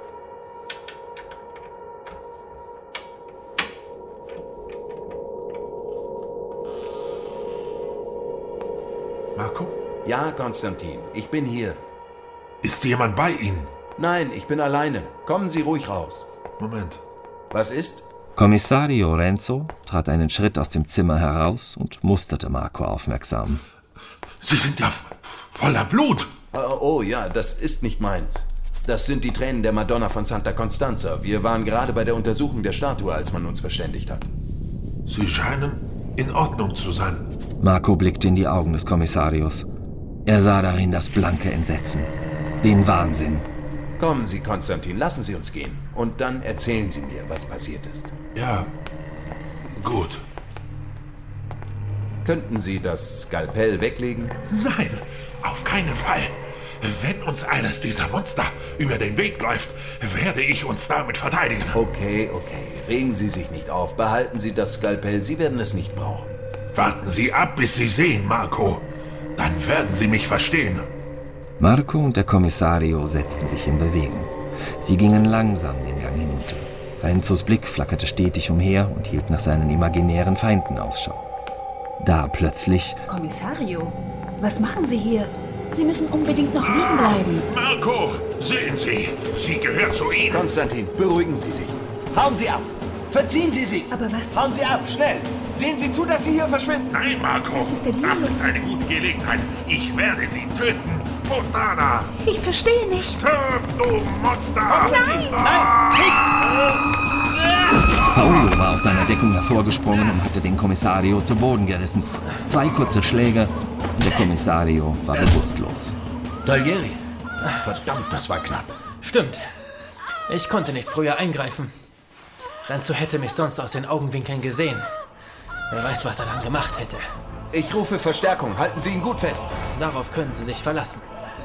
Marco? Ja, Konstantin, ich bin hier. Ist jemand bei Ihnen? Nein, ich bin alleine. Kommen Sie ruhig raus. Moment. Was ist? Kommissario Renzo trat einen Schritt aus dem Zimmer heraus und musterte Marco aufmerksam. Sie sind ja voller Blut. Oh, oh ja, das ist nicht meins. Das sind die Tränen der Madonna von Santa Constanza. Wir waren gerade bei der Untersuchung der Statue, als man uns verständigt hat. Sie scheinen in Ordnung zu sein. Marco blickte in die Augen des Kommissarios. Er sah darin das blanke Entsetzen, den Wahnsinn. Kommen Sie, Konstantin, lassen Sie uns gehen. Und dann erzählen Sie mir, was passiert ist. Ja, gut. Könnten Sie das Skalpell weglegen? Nein, auf keinen Fall. Wenn uns eines dieser Monster über den Weg läuft, werde ich uns damit verteidigen. Okay, okay. Regen Sie sich nicht auf. Behalten Sie das Skalpell. Sie werden es nicht brauchen. Warten Sie ab, bis Sie sehen, Marco. Dann werden Sie mich verstehen. Marco und der Kommissario setzten sich in Bewegung. Sie gingen langsam den Gang hinunter. Renzos Blick flackerte stetig umher und hielt nach seinen imaginären Feinden Ausschau. Da plötzlich... Kommissario, was machen Sie hier? Sie müssen unbedingt noch liegen bleiben. Marco, sehen Sie, sie gehört zu Ihnen. Konstantin, beruhigen Sie sich. Hauen Sie ab. Verziehen Sie sich. Aber was? Hauen Sie ab, schnell. Sehen Sie zu, dass Sie hier verschwinden. Nein, Marco. Was ist denn das los? ist eine gute Gelegenheit. Ich werde Sie töten. Puttana. Ich verstehe nicht. Stirb, du Monster. Nein, nein, Paolo war aus seiner Deckung hervorgesprungen und hatte den Kommissario zu Boden gerissen. Zwei kurze Schläge und der Kommissario war bewusstlos. Taglieri. Verdammt, das war knapp. Stimmt. Ich konnte nicht früher eingreifen. Renzo hätte mich sonst aus den Augenwinkeln gesehen. Wer weiß, was er dann gemacht hätte. Ich rufe Verstärkung. Halten Sie ihn gut fest. Darauf können Sie sich verlassen.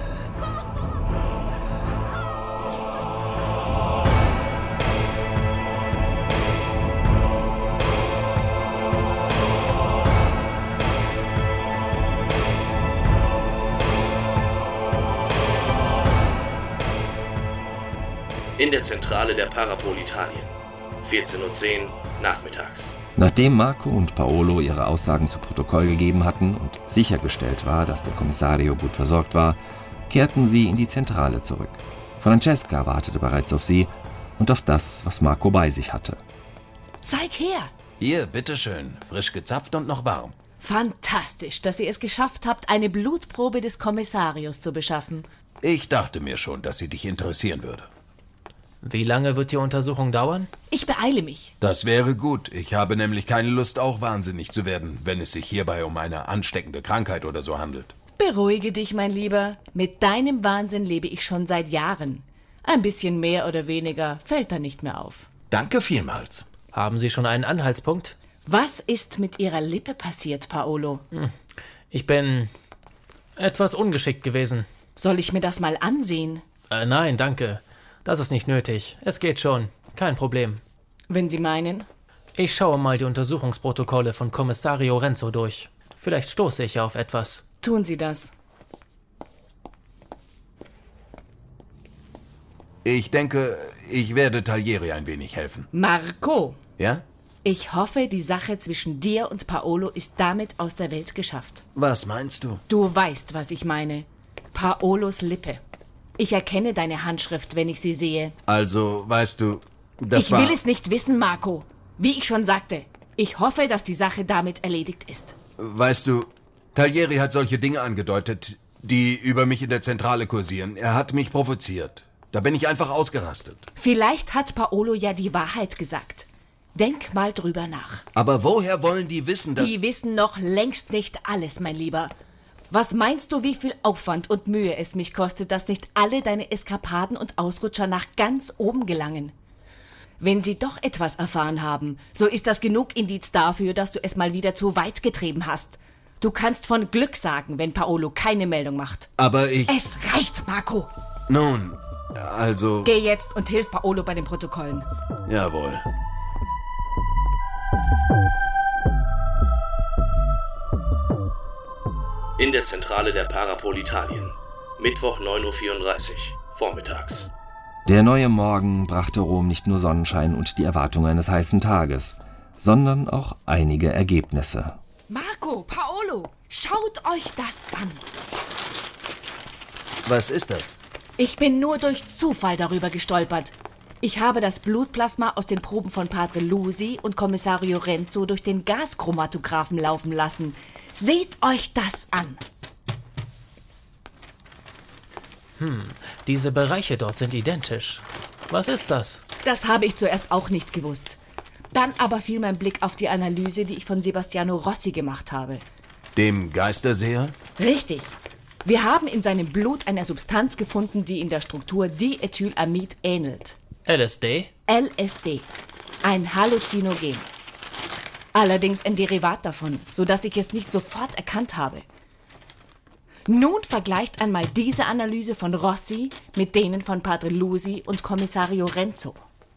In der Zentrale der Parapol Italien. vierzehn Uhr zehn nachmittags. Nachdem Marco und Paolo ihre Aussagen zu Protokoll gegeben hatten und sichergestellt war, dass der Kommissario gut versorgt war, kehrten sie in die Zentrale zurück. Francesca wartete bereits auf sie und auf das, was Marco bei sich hatte. Zeig her! Hier, bitteschön. Frisch gezapft und noch warm. Fantastisch, dass ihr es geschafft habt, eine Blutprobe des Kommissarios zu beschaffen. Ich dachte mir schon, dass sie dich interessieren würde. Wie lange wird die Untersuchung dauern? Ich beeile mich. Das wäre gut. Ich habe nämlich keine Lust, auch wahnsinnig zu werden, wenn es sich hierbei um eine ansteckende Krankheit oder so handelt. Beruhige dich, mein Lieber. Mit deinem Wahnsinn lebe ich schon seit Jahren. Ein bisschen mehr oder weniger fällt da nicht mehr auf. Danke vielmals. Haben Sie schon einen Anhaltspunkt? Was ist mit Ihrer Lippe passiert, Paolo? Ich bin etwas ungeschickt gewesen. Soll ich mir das mal ansehen? Äh, nein, danke. Das ist nicht nötig. Es geht schon. Kein Problem. Wenn Sie meinen? Ich schaue mal die Untersuchungsprotokolle von Kommissario Renzo durch. Vielleicht stoße ich ja auf etwas. Tun Sie das. Ich denke, ich werde Tallieri ein wenig helfen. Marco! Ja? Ich hoffe, die Sache zwischen dir und Paolo ist damit aus der Welt geschafft. Was meinst du? Du weißt, was ich meine. Paolos Lippe. Ich erkenne deine Handschrift, wenn ich sie sehe. Also, weißt du, das ich war... Ich will es nicht wissen, Marco. Wie ich schon sagte, ich hoffe, dass die Sache damit erledigt ist. Weißt du, Tallieri hat solche Dinge angedeutet, die über mich in der Zentrale kursieren. Er hat mich provoziert. Da bin ich einfach ausgerastet. Vielleicht hat Paolo ja die Wahrheit gesagt. Denk mal drüber nach. Aber woher wollen die wissen, dass... Die wissen noch längst nicht alles, mein Lieber. Was meinst du, wie viel Aufwand und Mühe es mich kostet, dass nicht alle deine Eskapaden und Ausrutscher nach ganz oben gelangen? Wenn sie doch etwas erfahren haben, so ist das genug Indiz dafür, dass du es mal wieder zu weit getrieben hast. Du kannst von Glück sagen, wenn Paolo keine Meldung macht. Aber ich... Es reicht, Marco. Nun, also... Geh jetzt und hilf Paolo bei den Protokollen. Jawohl. In der Zentrale der Parapol Italien. Mittwoch neun Uhr vierunddreißig, vormittags. Der neue Morgen brachte Rom nicht nur Sonnenschein und die Erwartung eines heißen Tages, sondern auch einige Ergebnisse. Marco, Paolo, schaut euch das an. Was ist das? Ich bin nur durch Zufall darüber gestolpert. Ich habe das Blutplasma aus den Proben von Padre Lusi und Kommissario Renzo durch den Gaschromatographen laufen lassen. Seht euch das an. Hm, diese Bereiche dort sind identisch. Was ist das? Das habe ich zuerst auch nicht gewusst. Dann aber fiel mein Blick auf die Analyse, die ich von Sebastiano Rossi gemacht habe. Dem Geisterseher? Richtig. Wir haben in seinem Blut eine Substanz gefunden, die in der Struktur Diethylamid ähnelt. L S D? L S D. Ein Halluzinogen. Allerdings ein Derivat davon, sodass ich es nicht sofort erkannt habe. Nun vergleicht einmal diese Analyse von Rossi mit denen von Padre Lusi und Kommissario Renzo.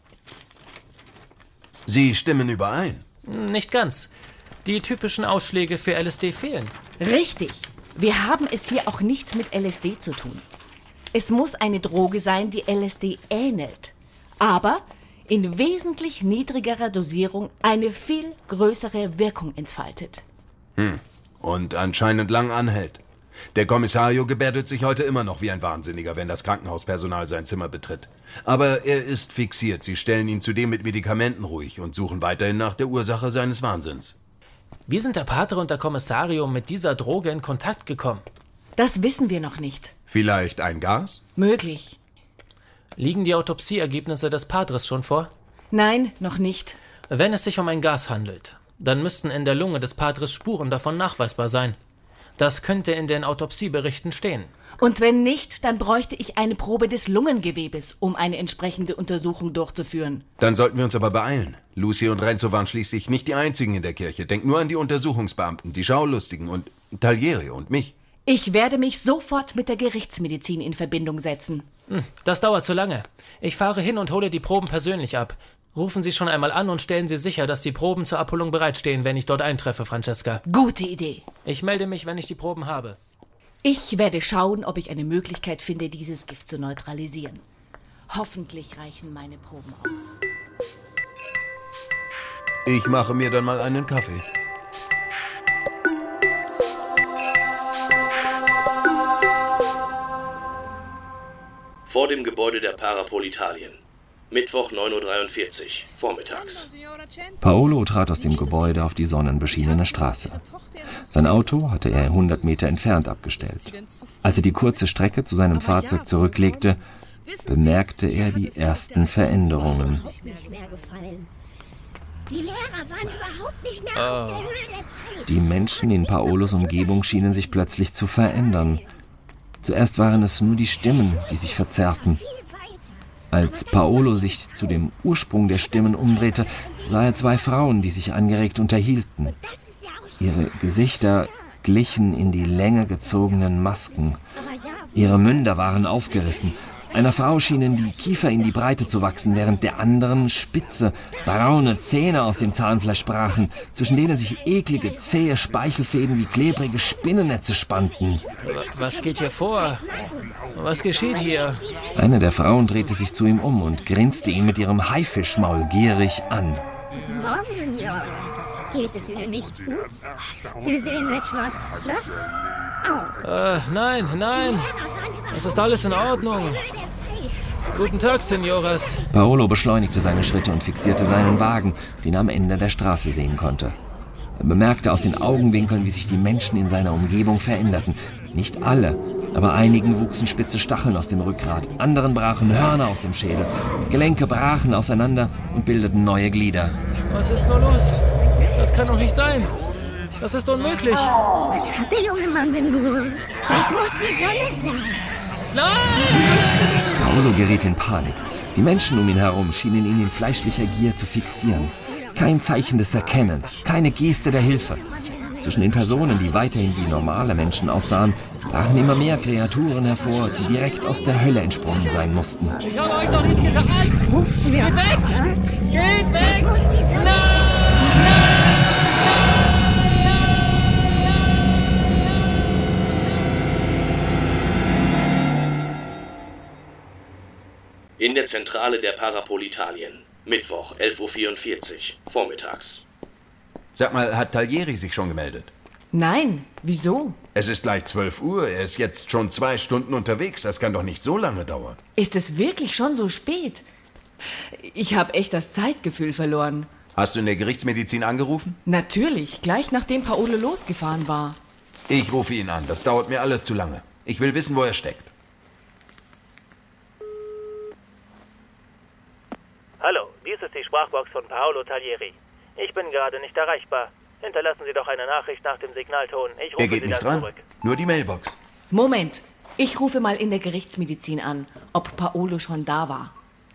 Sie stimmen überein? Nicht ganz. Die typischen Ausschläge für L S D fehlen. Richtig. Wir haben es hier auch nicht mit L S D zu tun. Es muss eine Droge sein, die L S D ähnelt, aber in wesentlich niedrigerer Dosierung eine viel größere Wirkung entfaltet. Hm. Und anscheinend lang anhält. Der Kommissario gebärdet sich heute immer noch wie ein Wahnsinniger, wenn das Krankenhauspersonal sein Zimmer betritt. Aber er ist fixiert. Sie stellen ihn zudem mit Medikamenten ruhig und suchen weiterhin nach der Ursache seines Wahnsinns. Wie sind der Pater und der Kommissario mit dieser Droge in Kontakt gekommen? Das wissen wir noch nicht. Vielleicht ein Gas? Möglich. Liegen die Autopsieergebnisse des Patres schon vor? Nein, noch nicht. Wenn es sich um ein Gas handelt, dann müssten in der Lunge des Patres Spuren davon nachweisbar sein. Das könnte in den Autopsieberichten stehen. Und wenn nicht, dann bräuchte ich eine Probe des Lungengewebes, um eine entsprechende Untersuchung durchzuführen. Dann sollten wir uns aber beeilen. Lucy und Renzo waren schließlich nicht die einzigen in der Kirche. Denk nur an die Untersuchungsbeamten, die Schaulustigen und Tallieri und mich. Ich werde mich sofort mit der Gerichtsmedizin in Verbindung setzen. Das dauert zu lange. Ich fahre hin und hole die Proben persönlich ab. Rufen Sie schon einmal an und stellen Sie sicher, dass die Proben zur Abholung bereitstehen, wenn ich dort eintreffe, Francesca. Gute Idee. Ich melde mich, wenn ich die Proben habe. Ich werde schauen, ob ich eine Möglichkeit finde, dieses Gift zu neutralisieren. Hoffentlich reichen meine Proben aus. Ich mache mir dann mal einen Kaffee. Vor dem Gebäude der Parapol Italien. Mittwoch neun Uhr dreiundvierzig, vormittags. Paolo trat aus dem Gebäude auf die sonnenbeschienene Straße. Sein Auto hatte er hundert Meter entfernt abgestellt. Als er die kurze Strecke zu seinem Fahrzeug zurücklegte, bemerkte er die ersten Veränderungen. Die Lehrer waren überhaupt nicht mehr auf der Höhe der Zeit. Die Menschen in Paolos Umgebung schienen sich plötzlich zu verändern. Zuerst waren es nur die Stimmen, die sich verzerrten. Als Paolo sich zu dem Ursprung der Stimmen umdrehte, sah er zwei Frauen, die sich angeregt unterhielten. Ihre Gesichter glichen in die Länge gezogenen Masken. Ihre Münder waren aufgerissen. Einer Frau schienen die Kiefer in die Breite zu wachsen, während der anderen spitze, braune Zähne aus dem Zahnfleisch brachen, zwischen denen sich eklige, zähe Speichelfäden wie klebrige Spinnennetze spannten. Was geht hier vor? Was geschieht hier? Eine der Frauen drehte sich zu ihm um und grinste ihn mit ihrem Haifischmaul gierig an. Morgen, Senor. Geht es Ihnen nicht gut? Sie sehen etwas blass aus. Äh, nein, nein. Es ist alles in Ordnung. Guten Tag, Senoras. Paolo beschleunigte seine Schritte und fixierte seinen Wagen, den er am Ende der Straße sehen konnte. Er bemerkte aus den Augenwinkeln, wie sich die Menschen in seiner Umgebung veränderten. Nicht alle, aber einigen wuchsen spitze Stacheln aus dem Rückgrat, anderen brachen Hörner aus dem Schädel. Gelenke brachen auseinander und bildeten neue Glieder. Was ist nur los? Das kann doch nicht sein. Das ist unmöglich. Was hat der junge Mann denn geholt? Das muss die Sonne sein. Nein! Paolo geriet in Panik. Die Menschen um ihn herum schienen ihn in fleischlicher Gier zu fixieren. Kein Zeichen des Erkennens, keine Geste der Hilfe. Zwischen den Personen, die weiterhin wie normale Menschen aussahen, brachen immer mehr Kreaturen hervor, die direkt aus der Hölle entsprungen sein mussten. Ich habe euch doch nichts getan! Geht weg! Geht weg! Nein! In der Zentrale der Parapolitalien. Mittwoch, elf Uhr vierundvierzig, vormittags. Sag mal, hat Tallieri sich schon gemeldet? Nein, wieso? Es ist gleich zwölf Uhr, er ist jetzt schon zwei Stunden unterwegs. Das kann doch nicht so lange dauern. Ist es wirklich schon so spät? Ich habe echt das Zeitgefühl verloren. Hast du in der Gerichtsmedizin angerufen? Natürlich, gleich nachdem Paolo losgefahren war. Ich rufe ihn an, das dauert mir alles zu lange. Ich will wissen, wo er steckt. Hallo, dies ist die Sprachbox von Paolo Tallieri. Ich bin gerade nicht erreichbar. Hinterlassen Sie doch eine Nachricht nach dem Signalton. Ich rufe er geht Sie nicht dann dran. zurück. Nur die Mailbox. Moment, ich rufe mal in der Gerichtsmedizin an, ob Paolo schon da war.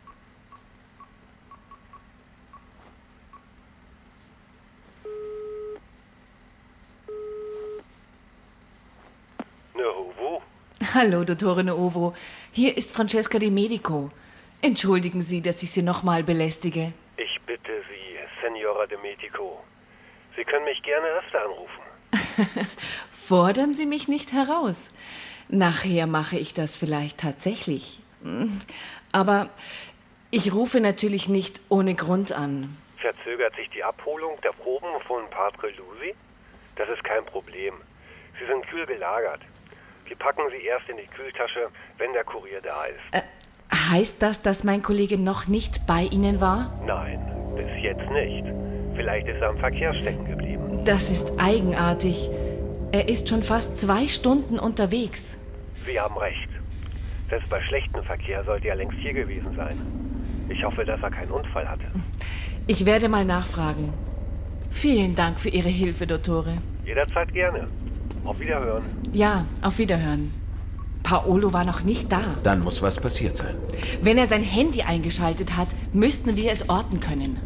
Nuovo? Hallo, Dottore Nuovo. Hier ist Francesca Di Medico. Entschuldigen Sie, dass ich Sie nochmal belästige. Ich bitte Sie, Signora De Medico. Sie können mich gerne öfter anrufen. Fordern Sie mich nicht heraus. Nachher mache ich das vielleicht tatsächlich. Aber ich rufe natürlich nicht ohne Grund an. Verzögert sich die Abholung der Proben von Padre Lusi? Das ist kein Problem. Sie sind kühl gelagert. Wir packen sie erst in die Kühltasche, wenn der Kurier da ist. Äh, heißt das, dass mein Kollege noch nicht bei Ihnen war? Nein, bis jetzt nicht. Vielleicht ist er am Verkehr stecken geblieben. Das ist eigenartig. Er ist schon fast zwei Stunden unterwegs. Sie haben recht. Selbst bei schlechtem Verkehr sollte er längst hier gewesen sein. Ich hoffe, dass er keinen Unfall hatte. Ich werde mal nachfragen. Vielen Dank für Ihre Hilfe, Dottore. Jederzeit gerne. Auf Wiederhören. Ja, auf Wiederhören. Paolo war noch nicht da. Dann muss was passiert sein. Wenn er sein Handy eingeschaltet hat, müssten wir es orten können.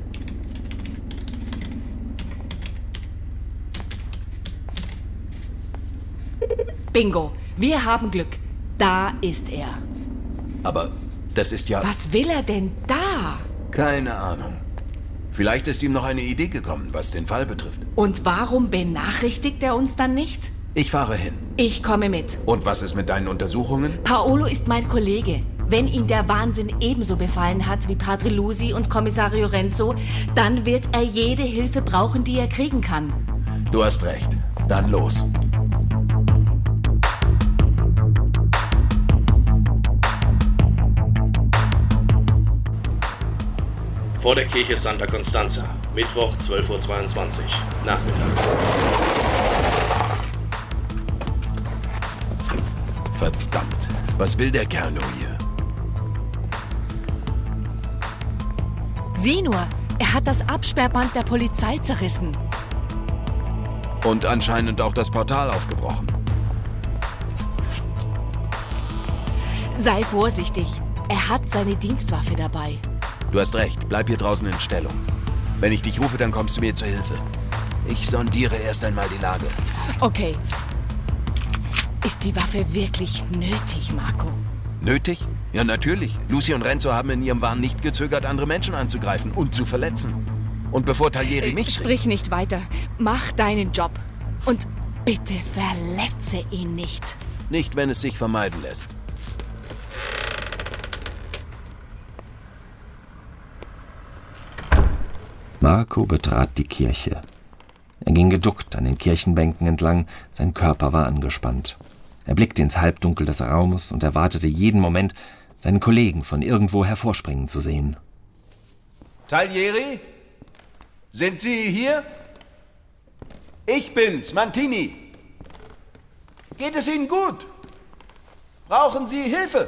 Bingo, wir haben Glück. Da ist er. Aber das ist ja... Was will er denn da? Keine Ahnung. Vielleicht ist ihm noch eine Idee gekommen, was den Fall betrifft. Und warum benachrichtigt er uns dann nicht? Ich fahre hin. Ich komme mit. Und was ist mit deinen Untersuchungen? Paolo ist mein Kollege. Wenn ihn der Wahnsinn ebenso befallen hat wie Padre Lusi und Kommissario Renzo, dann wird er jede Hilfe brauchen, die er kriegen kann. Du hast recht. Dann los. Vor der Kirche Santa Constanza, Mittwoch zwölf Uhr zweiundzwanzig, nachmittags. Verdammt, was will der Kerl nur hier? Sieh nur, er hat das Absperrband der Polizei zerrissen. Und anscheinend auch das Portal aufgebrochen. Sei vorsichtig, er hat seine Dienstwaffe dabei. Du hast recht, bleib hier draußen in Stellung. Wenn ich dich rufe, dann kommst du mir zur Hilfe. Ich sondiere erst einmal die Lage. Okay. Ist die Waffe wirklich nötig, Marco? Nötig? Ja, natürlich. Lucy und Renzo haben in ihrem Wahn nicht gezögert, andere Menschen anzugreifen und zu verletzen. Und bevor Taglieri mich... Sprich nicht weiter. Mach deinen Job. Und bitte verletze ihn nicht. Nicht, wenn es sich vermeiden lässt. Marco betrat die Kirche. Er ging geduckt an den Kirchenbänken entlang, sein Körper war angespannt. Er blickte ins Halbdunkel des Raumes und erwartete jeden Moment, seinen Kollegen von irgendwo hervorspringen zu sehen. Taglieri? Sind Sie hier? Ich bin's, Mantini. Geht es Ihnen gut? Brauchen Sie Hilfe?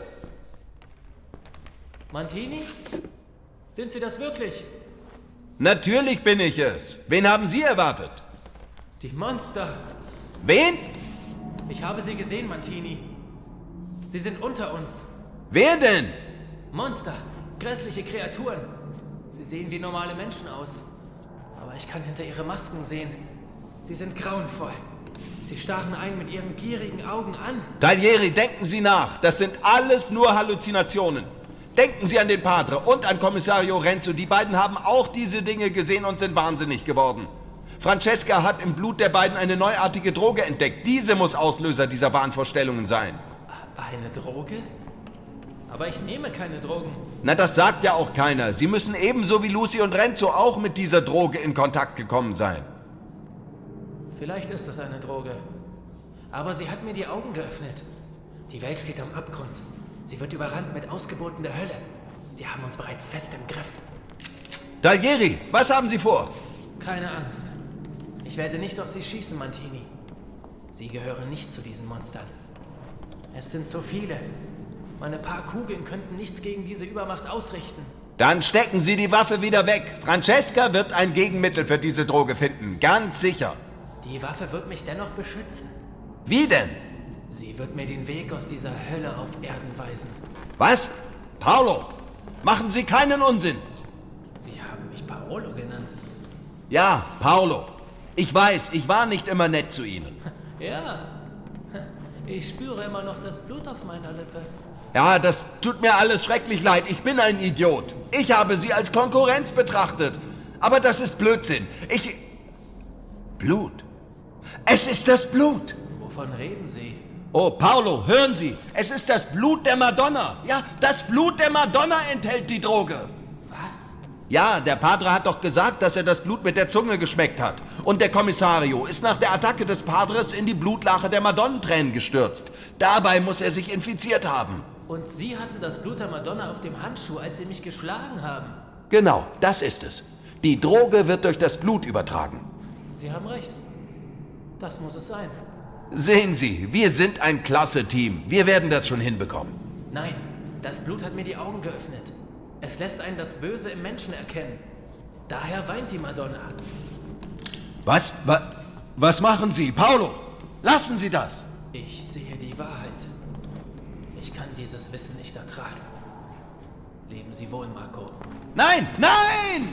Mantini? Sind Sie das wirklich? Natürlich bin ich es. Wen haben Sie erwartet? Die Monster. Wen? Ich habe sie gesehen, Mantini. Sie sind unter uns. Wer denn? Monster. Grässliche Kreaturen. Sie sehen wie normale Menschen aus. Aber ich kann hinter ihre Masken sehen. Sie sind grauenvoll. Sie starren einen mit ihren gierigen Augen an. Taglieri, denken Sie nach. Das sind alles nur Halluzinationen. Denken Sie an den Padre und an Kommissario Renzo. Die beiden haben auch diese Dinge gesehen und sind wahnsinnig geworden. Francesca hat im Blut der beiden eine neuartige Droge entdeckt. Diese muss Auslöser dieser Wahnvorstellungen sein. Eine Droge? Aber ich nehme keine Drogen. Na, das sagt ja auch keiner. Sie müssen ebenso wie Lucy und Renzo auch mit dieser Droge in Kontakt gekommen sein. Vielleicht ist es eine Droge. Aber sie hat mir die Augen geöffnet. Die Welt steht am Abgrund. Sie wird überrannt mit Ausgeburten der Hölle. Sie haben uns bereits fest im Griff. Taglieri, was haben Sie vor? Keine Angst. Ich werde nicht auf Sie schießen, Mantini. Sie gehören nicht zu diesen Monstern. Es sind so viele. Meine paar Kugeln könnten nichts gegen diese Übermacht ausrichten. Dann stecken Sie die Waffe wieder weg. Francesca wird ein Gegenmittel für diese Droge finden. Ganz sicher. Die Waffe wird mich dennoch beschützen. Wie denn? Sie wird mir den Weg aus dieser Hölle auf Erden weisen. Was? Paolo, machen Sie keinen Unsinn. Sie haben mich Paolo genannt. Ja, Paolo. Ich weiß, ich war nicht immer nett zu Ihnen. Ja, ich spüre immer noch das Blut auf meiner Lippe. Ja, das tut mir alles schrecklich leid. Ich bin ein Idiot. Ich habe Sie als Konkurrenz betrachtet. Aber das ist Blödsinn. Ich... Blut. Es ist das Blut. Wovon reden Sie? Oh, Paolo, hören Sie. Es ist das Blut der Madonna. Ja, das Blut der Madonna enthält die Droge. Was? Ja, der Padre hat doch gesagt, dass er das Blut mit der Zunge geschmeckt hat. Und der Kommissario ist nach der Attacke des Padres in die Blutlache der Madonnentränen gestürzt. Dabei muss er sich infiziert haben. Und Sie hatten das Blut der Madonna auf dem Handschuh, als Sie mich geschlagen haben. Genau, das ist es. Die Droge wird durch das Blut übertragen. Sie haben recht. Das muss es sein. Sehen Sie, wir sind ein klasse Team. Wir werden das schon hinbekommen. Nein, das Blut hat mir die Augen geöffnet. Es lässt einen das Böse im Menschen erkennen. Daher weint die Madonna. Was? Was, was machen Sie? Paolo, lassen Sie das! Ich sehe die Wahrheit. Ich kann dieses Wissen nicht ertragen. Leben Sie wohl, Marco. Nein! Nein!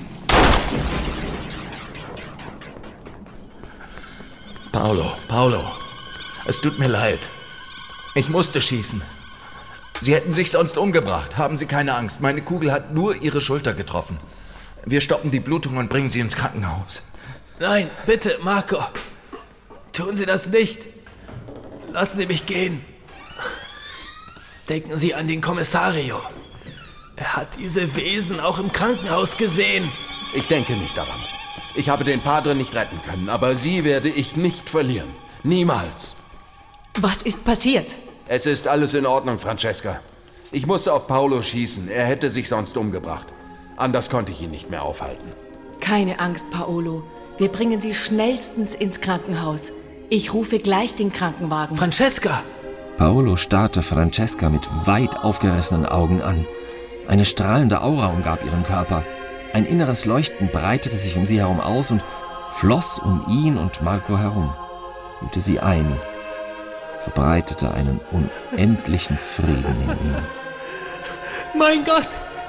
Paolo, Paolo, es tut mir leid. Ich musste schießen. Sie hätten sich sonst umgebracht. Haben Sie keine Angst. Meine Kugel hat nur Ihre Schulter getroffen. Wir stoppen die Blutung und bringen Sie ins Krankenhaus. Nein, bitte, Marco. Tun Sie das nicht. Lassen Sie mich gehen. Denken Sie an den Kommissario. Er hat diese Wesen auch im Krankenhaus gesehen. Ich denke nicht daran. Ich habe den Padre nicht retten können, aber Sie werde ich nicht verlieren. Niemals. Was ist passiert? Es ist alles in Ordnung, Francesca. Ich musste auf Paolo schießen. Er hätte sich sonst umgebracht. Anders konnte ich ihn nicht mehr aufhalten. Keine Angst, Paolo. Wir bringen Sie schnellstens ins Krankenhaus. Ich rufe gleich den Krankenwagen. Francesca! Paolo starrte Francesca mit weit aufgerissenen Augen an. Eine strahlende Aura umgab ihren Körper. Ein inneres Leuchten breitete sich um sie herum aus und floss um ihn und Marco herum, hüllte sie ein, verbreitete einen unendlichen Frieden in ihm. Mein Gott!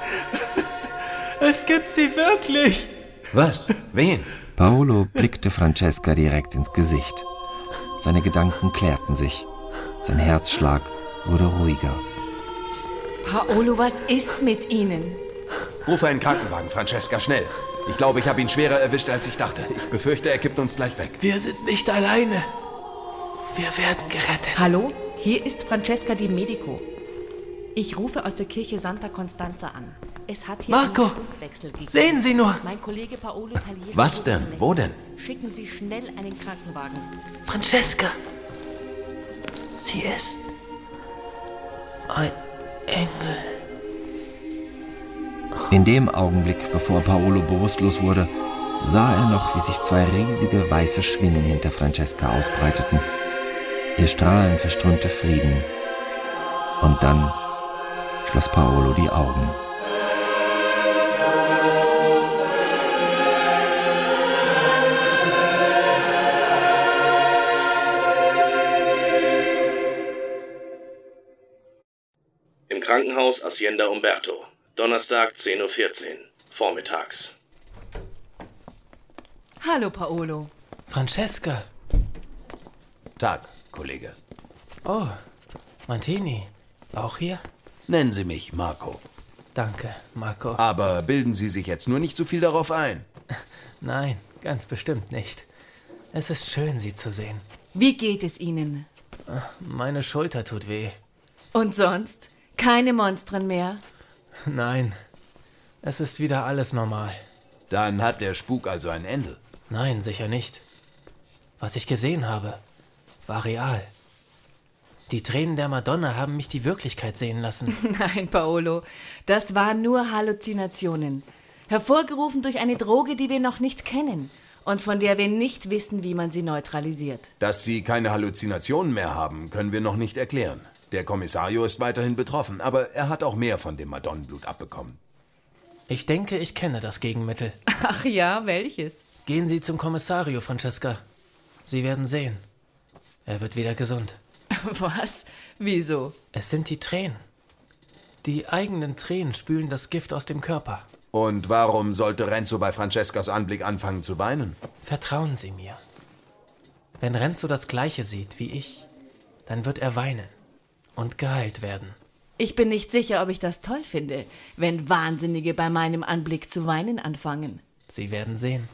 Es gibt sie wirklich! Was? Wen? Paolo blickte Francesca direkt ins Gesicht. Seine Gedanken klärten sich. Sein Herzschlag wurde ruhiger. Paolo, was ist mit Ihnen? Rufe einen Krankenwagen, Francesca, schnell. Ich glaube, ich habe ihn schwerer erwischt, als ich dachte. Ich befürchte, er kippt uns gleich weg. Wir sind nicht alleine. Wir werden gerettet. Hallo, hier ist Francesca Di Medico. Ich rufe aus der Kirche Santa Constanza an. Es hat hier Marco, einen Schlusswechsel gegeben. sehen Sie nur. Mein Kollege Paolo Tallieri. Was denn? Wo denn? Schicken Sie schnell einen Krankenwagen. Francesca. Sie ist ein Engel. In dem Augenblick, bevor Paolo bewusstlos wurde, sah er noch, wie sich zwei riesige weiße Schwingen hinter Francesca ausbreiteten. Ihr Strahlen verströmte Frieden. Und dann schloss Paolo die Augen. Im Krankenhaus Hacienda Umberto. Donnerstag zehn Uhr vierzehn, vormittags. Hallo, Paolo. Francesca. Tag, Kollege. Oh, Mantini. Auch hier? Nennen Sie mich Marco. Danke, Marco. Aber bilden Sie sich jetzt nur nicht zu viel darauf ein. Nein, ganz bestimmt nicht. Es ist schön, Sie zu sehen. Wie geht es Ihnen? Meine Schulter tut weh. Und sonst? Keine Monstren mehr? Nein, es ist wieder alles normal. Dann hat der Spuk also ein Ende? Nein, sicher nicht. Was ich gesehen habe, war real. Die Tränen der Madonna haben mich die Wirklichkeit sehen lassen. Nein, Paolo, das waren nur Halluzinationen. Hervorgerufen durch eine Droge, die wir noch nicht kennen und von der wir nicht wissen, wie man sie neutralisiert. Dass Sie keine Halluzinationen mehr haben, können wir noch nicht erklären. Der Kommissario ist weiterhin betroffen, aber er hat auch mehr von dem Madonnenblut abbekommen. Ich denke, ich kenne das Gegenmittel. Ach ja, welches? Gehen Sie zum Kommissario, Francesca. Sie werden sehen. Er wird wieder gesund. Was? Wieso? Es sind die Tränen. Die eigenen Tränen spülen das Gift aus dem Körper. Und warum sollte Renzo bei Francescas Anblick anfangen zu weinen? Vertrauen Sie mir. Wenn Renzo das Gleiche sieht wie ich, dann wird er weinen und geheilt werden. Ich bin nicht sicher, ob ich das toll finde, wenn Wahnsinnige bei meinem Anblick zu weinen anfangen. Sie werden sehen.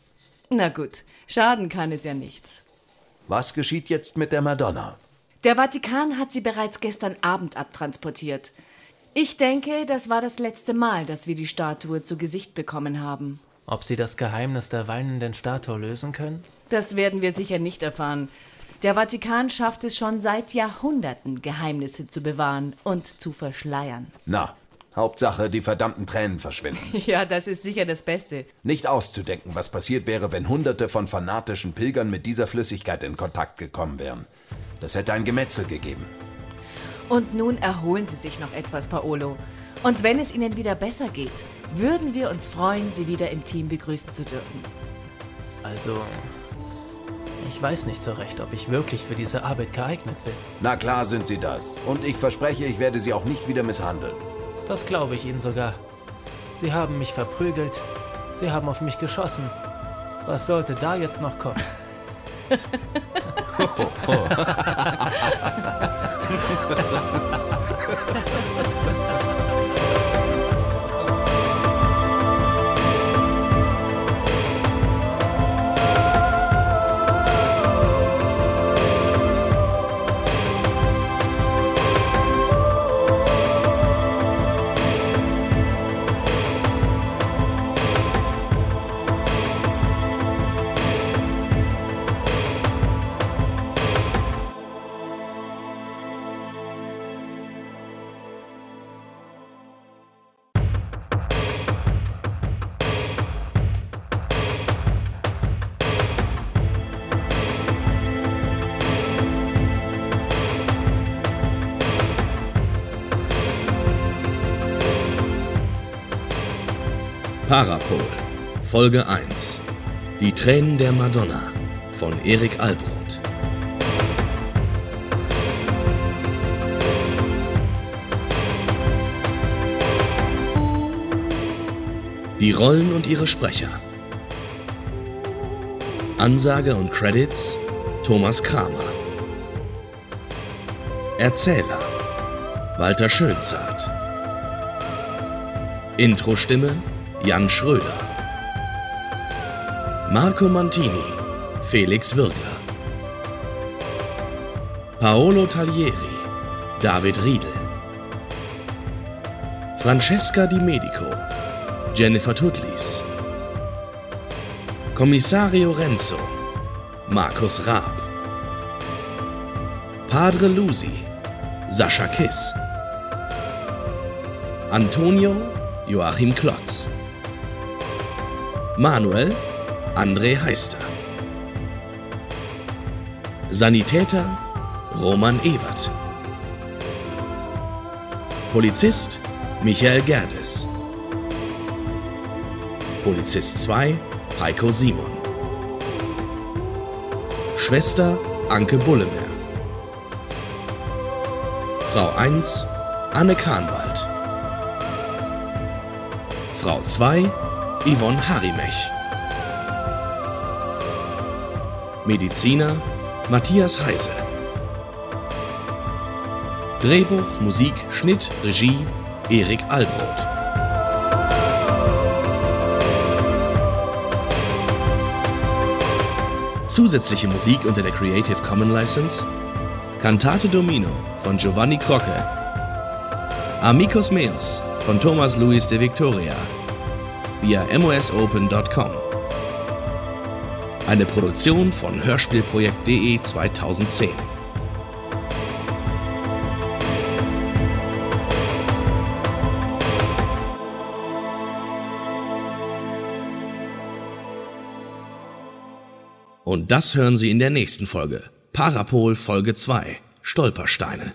Na gut, schaden kann es ja nichts. Was geschieht jetzt mit der Madonna? Der Vatikan hat sie bereits gestern Abend abtransportiert. Ich denke, das war das letzte Mal, dass wir die Statue zu Gesicht bekommen haben. Ob Sie das Geheimnis der weinenden Statue lösen können? Das werden wir sicher nicht erfahren. Der Vatikan schafft es schon seit Jahrhunderten, Geheimnisse zu bewahren und zu verschleiern. Na, Hauptsache, die verdammten Tränen verschwinden. Ja, das ist sicher das Beste. Nicht auszudenken, was passiert wäre, wenn Hunderte von fanatischen Pilgern mit dieser Flüssigkeit in Kontakt gekommen wären. Das hätte ein Gemetzel gegeben. Und nun erholen Sie sich noch etwas, Paolo. Und wenn es Ihnen wieder besser geht, würden wir uns freuen, Sie wieder im Team begrüßen zu dürfen. Also, ich weiß nicht so recht, ob ich wirklich für diese Arbeit geeignet bin. Na klar sind Sie das. Und ich verspreche, ich werde Sie auch nicht wieder misshandeln. Das glaube ich Ihnen sogar. Sie haben mich verprügelt. Sie haben auf mich geschossen. Was sollte da jetzt noch kommen? ho, ho, ho. Parapol, Folge eins. Die Tränen der Madonna von Erik Albroth. Die Rollen und ihre Sprecher. Ansage und Credits Thomas Kramer. Erzähler Walter Schönzart. Introstimme Jan Schröder. Marco Mantini, Felix Würgler. Paolo Taglieri, David Riedel. Francesca Di Medico, Jennifer Tudlis. Kommissario Renzo, Markus Raab. Padre Lusi, Sascha Kiss. Antonio, Joachim Klotz. Manuel, André Heister. Sanitäter, Roman Ewert. Polizist, Michael Gerdes. Polizist zwei, Heiko Simon. Schwester, Anke Bullemer. Frau eins, Anne Kahnwald. Frau zwei, Yvonne Harimech. Mediziner, Matthias Heise. Drehbuch, Musik, Schnitt, Regie, Erik Albroth. Zusätzliche Musik unter der Creative Commons License: Cantate Domino von Giovanni Crocche, Amicus Meus von Thomas Luis de Victoria via mosopen punkt com. Eine Produktion von hörspielprojekt punkt de zweitausendzehn. Und das hören Sie in der nächsten Folge. Parapol Folge zwei. Stolpersteine.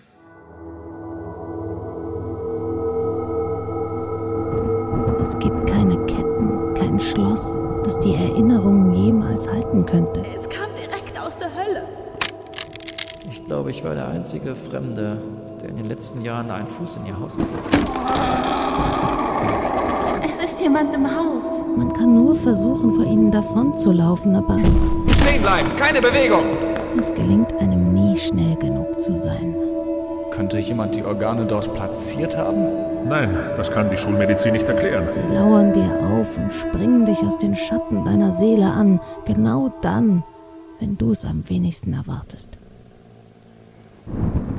Es gibt keine Ketten, kein Schloss, das die Erinnerungen jemals halten könnte. Es kam direkt aus der Hölle. Ich glaube, ich war der einzige Fremde, der in den letzten Jahren einen Fuß in ihr Haus gesetzt hat. Es ist jemand im Haus. Man kann nur versuchen, vor ihnen davonzulaufen, aber Stehen bleiben, keine Bewegung! es gelingt einem nie, schnell genug zu sein. Könnte jemand die Organe dort platziert haben? Nein, das kann die Schulmedizin nicht erklären. Sie lauern dir auf und springen dich aus den Schatten deiner Seele an, genau dann, wenn du es am wenigsten erwartest.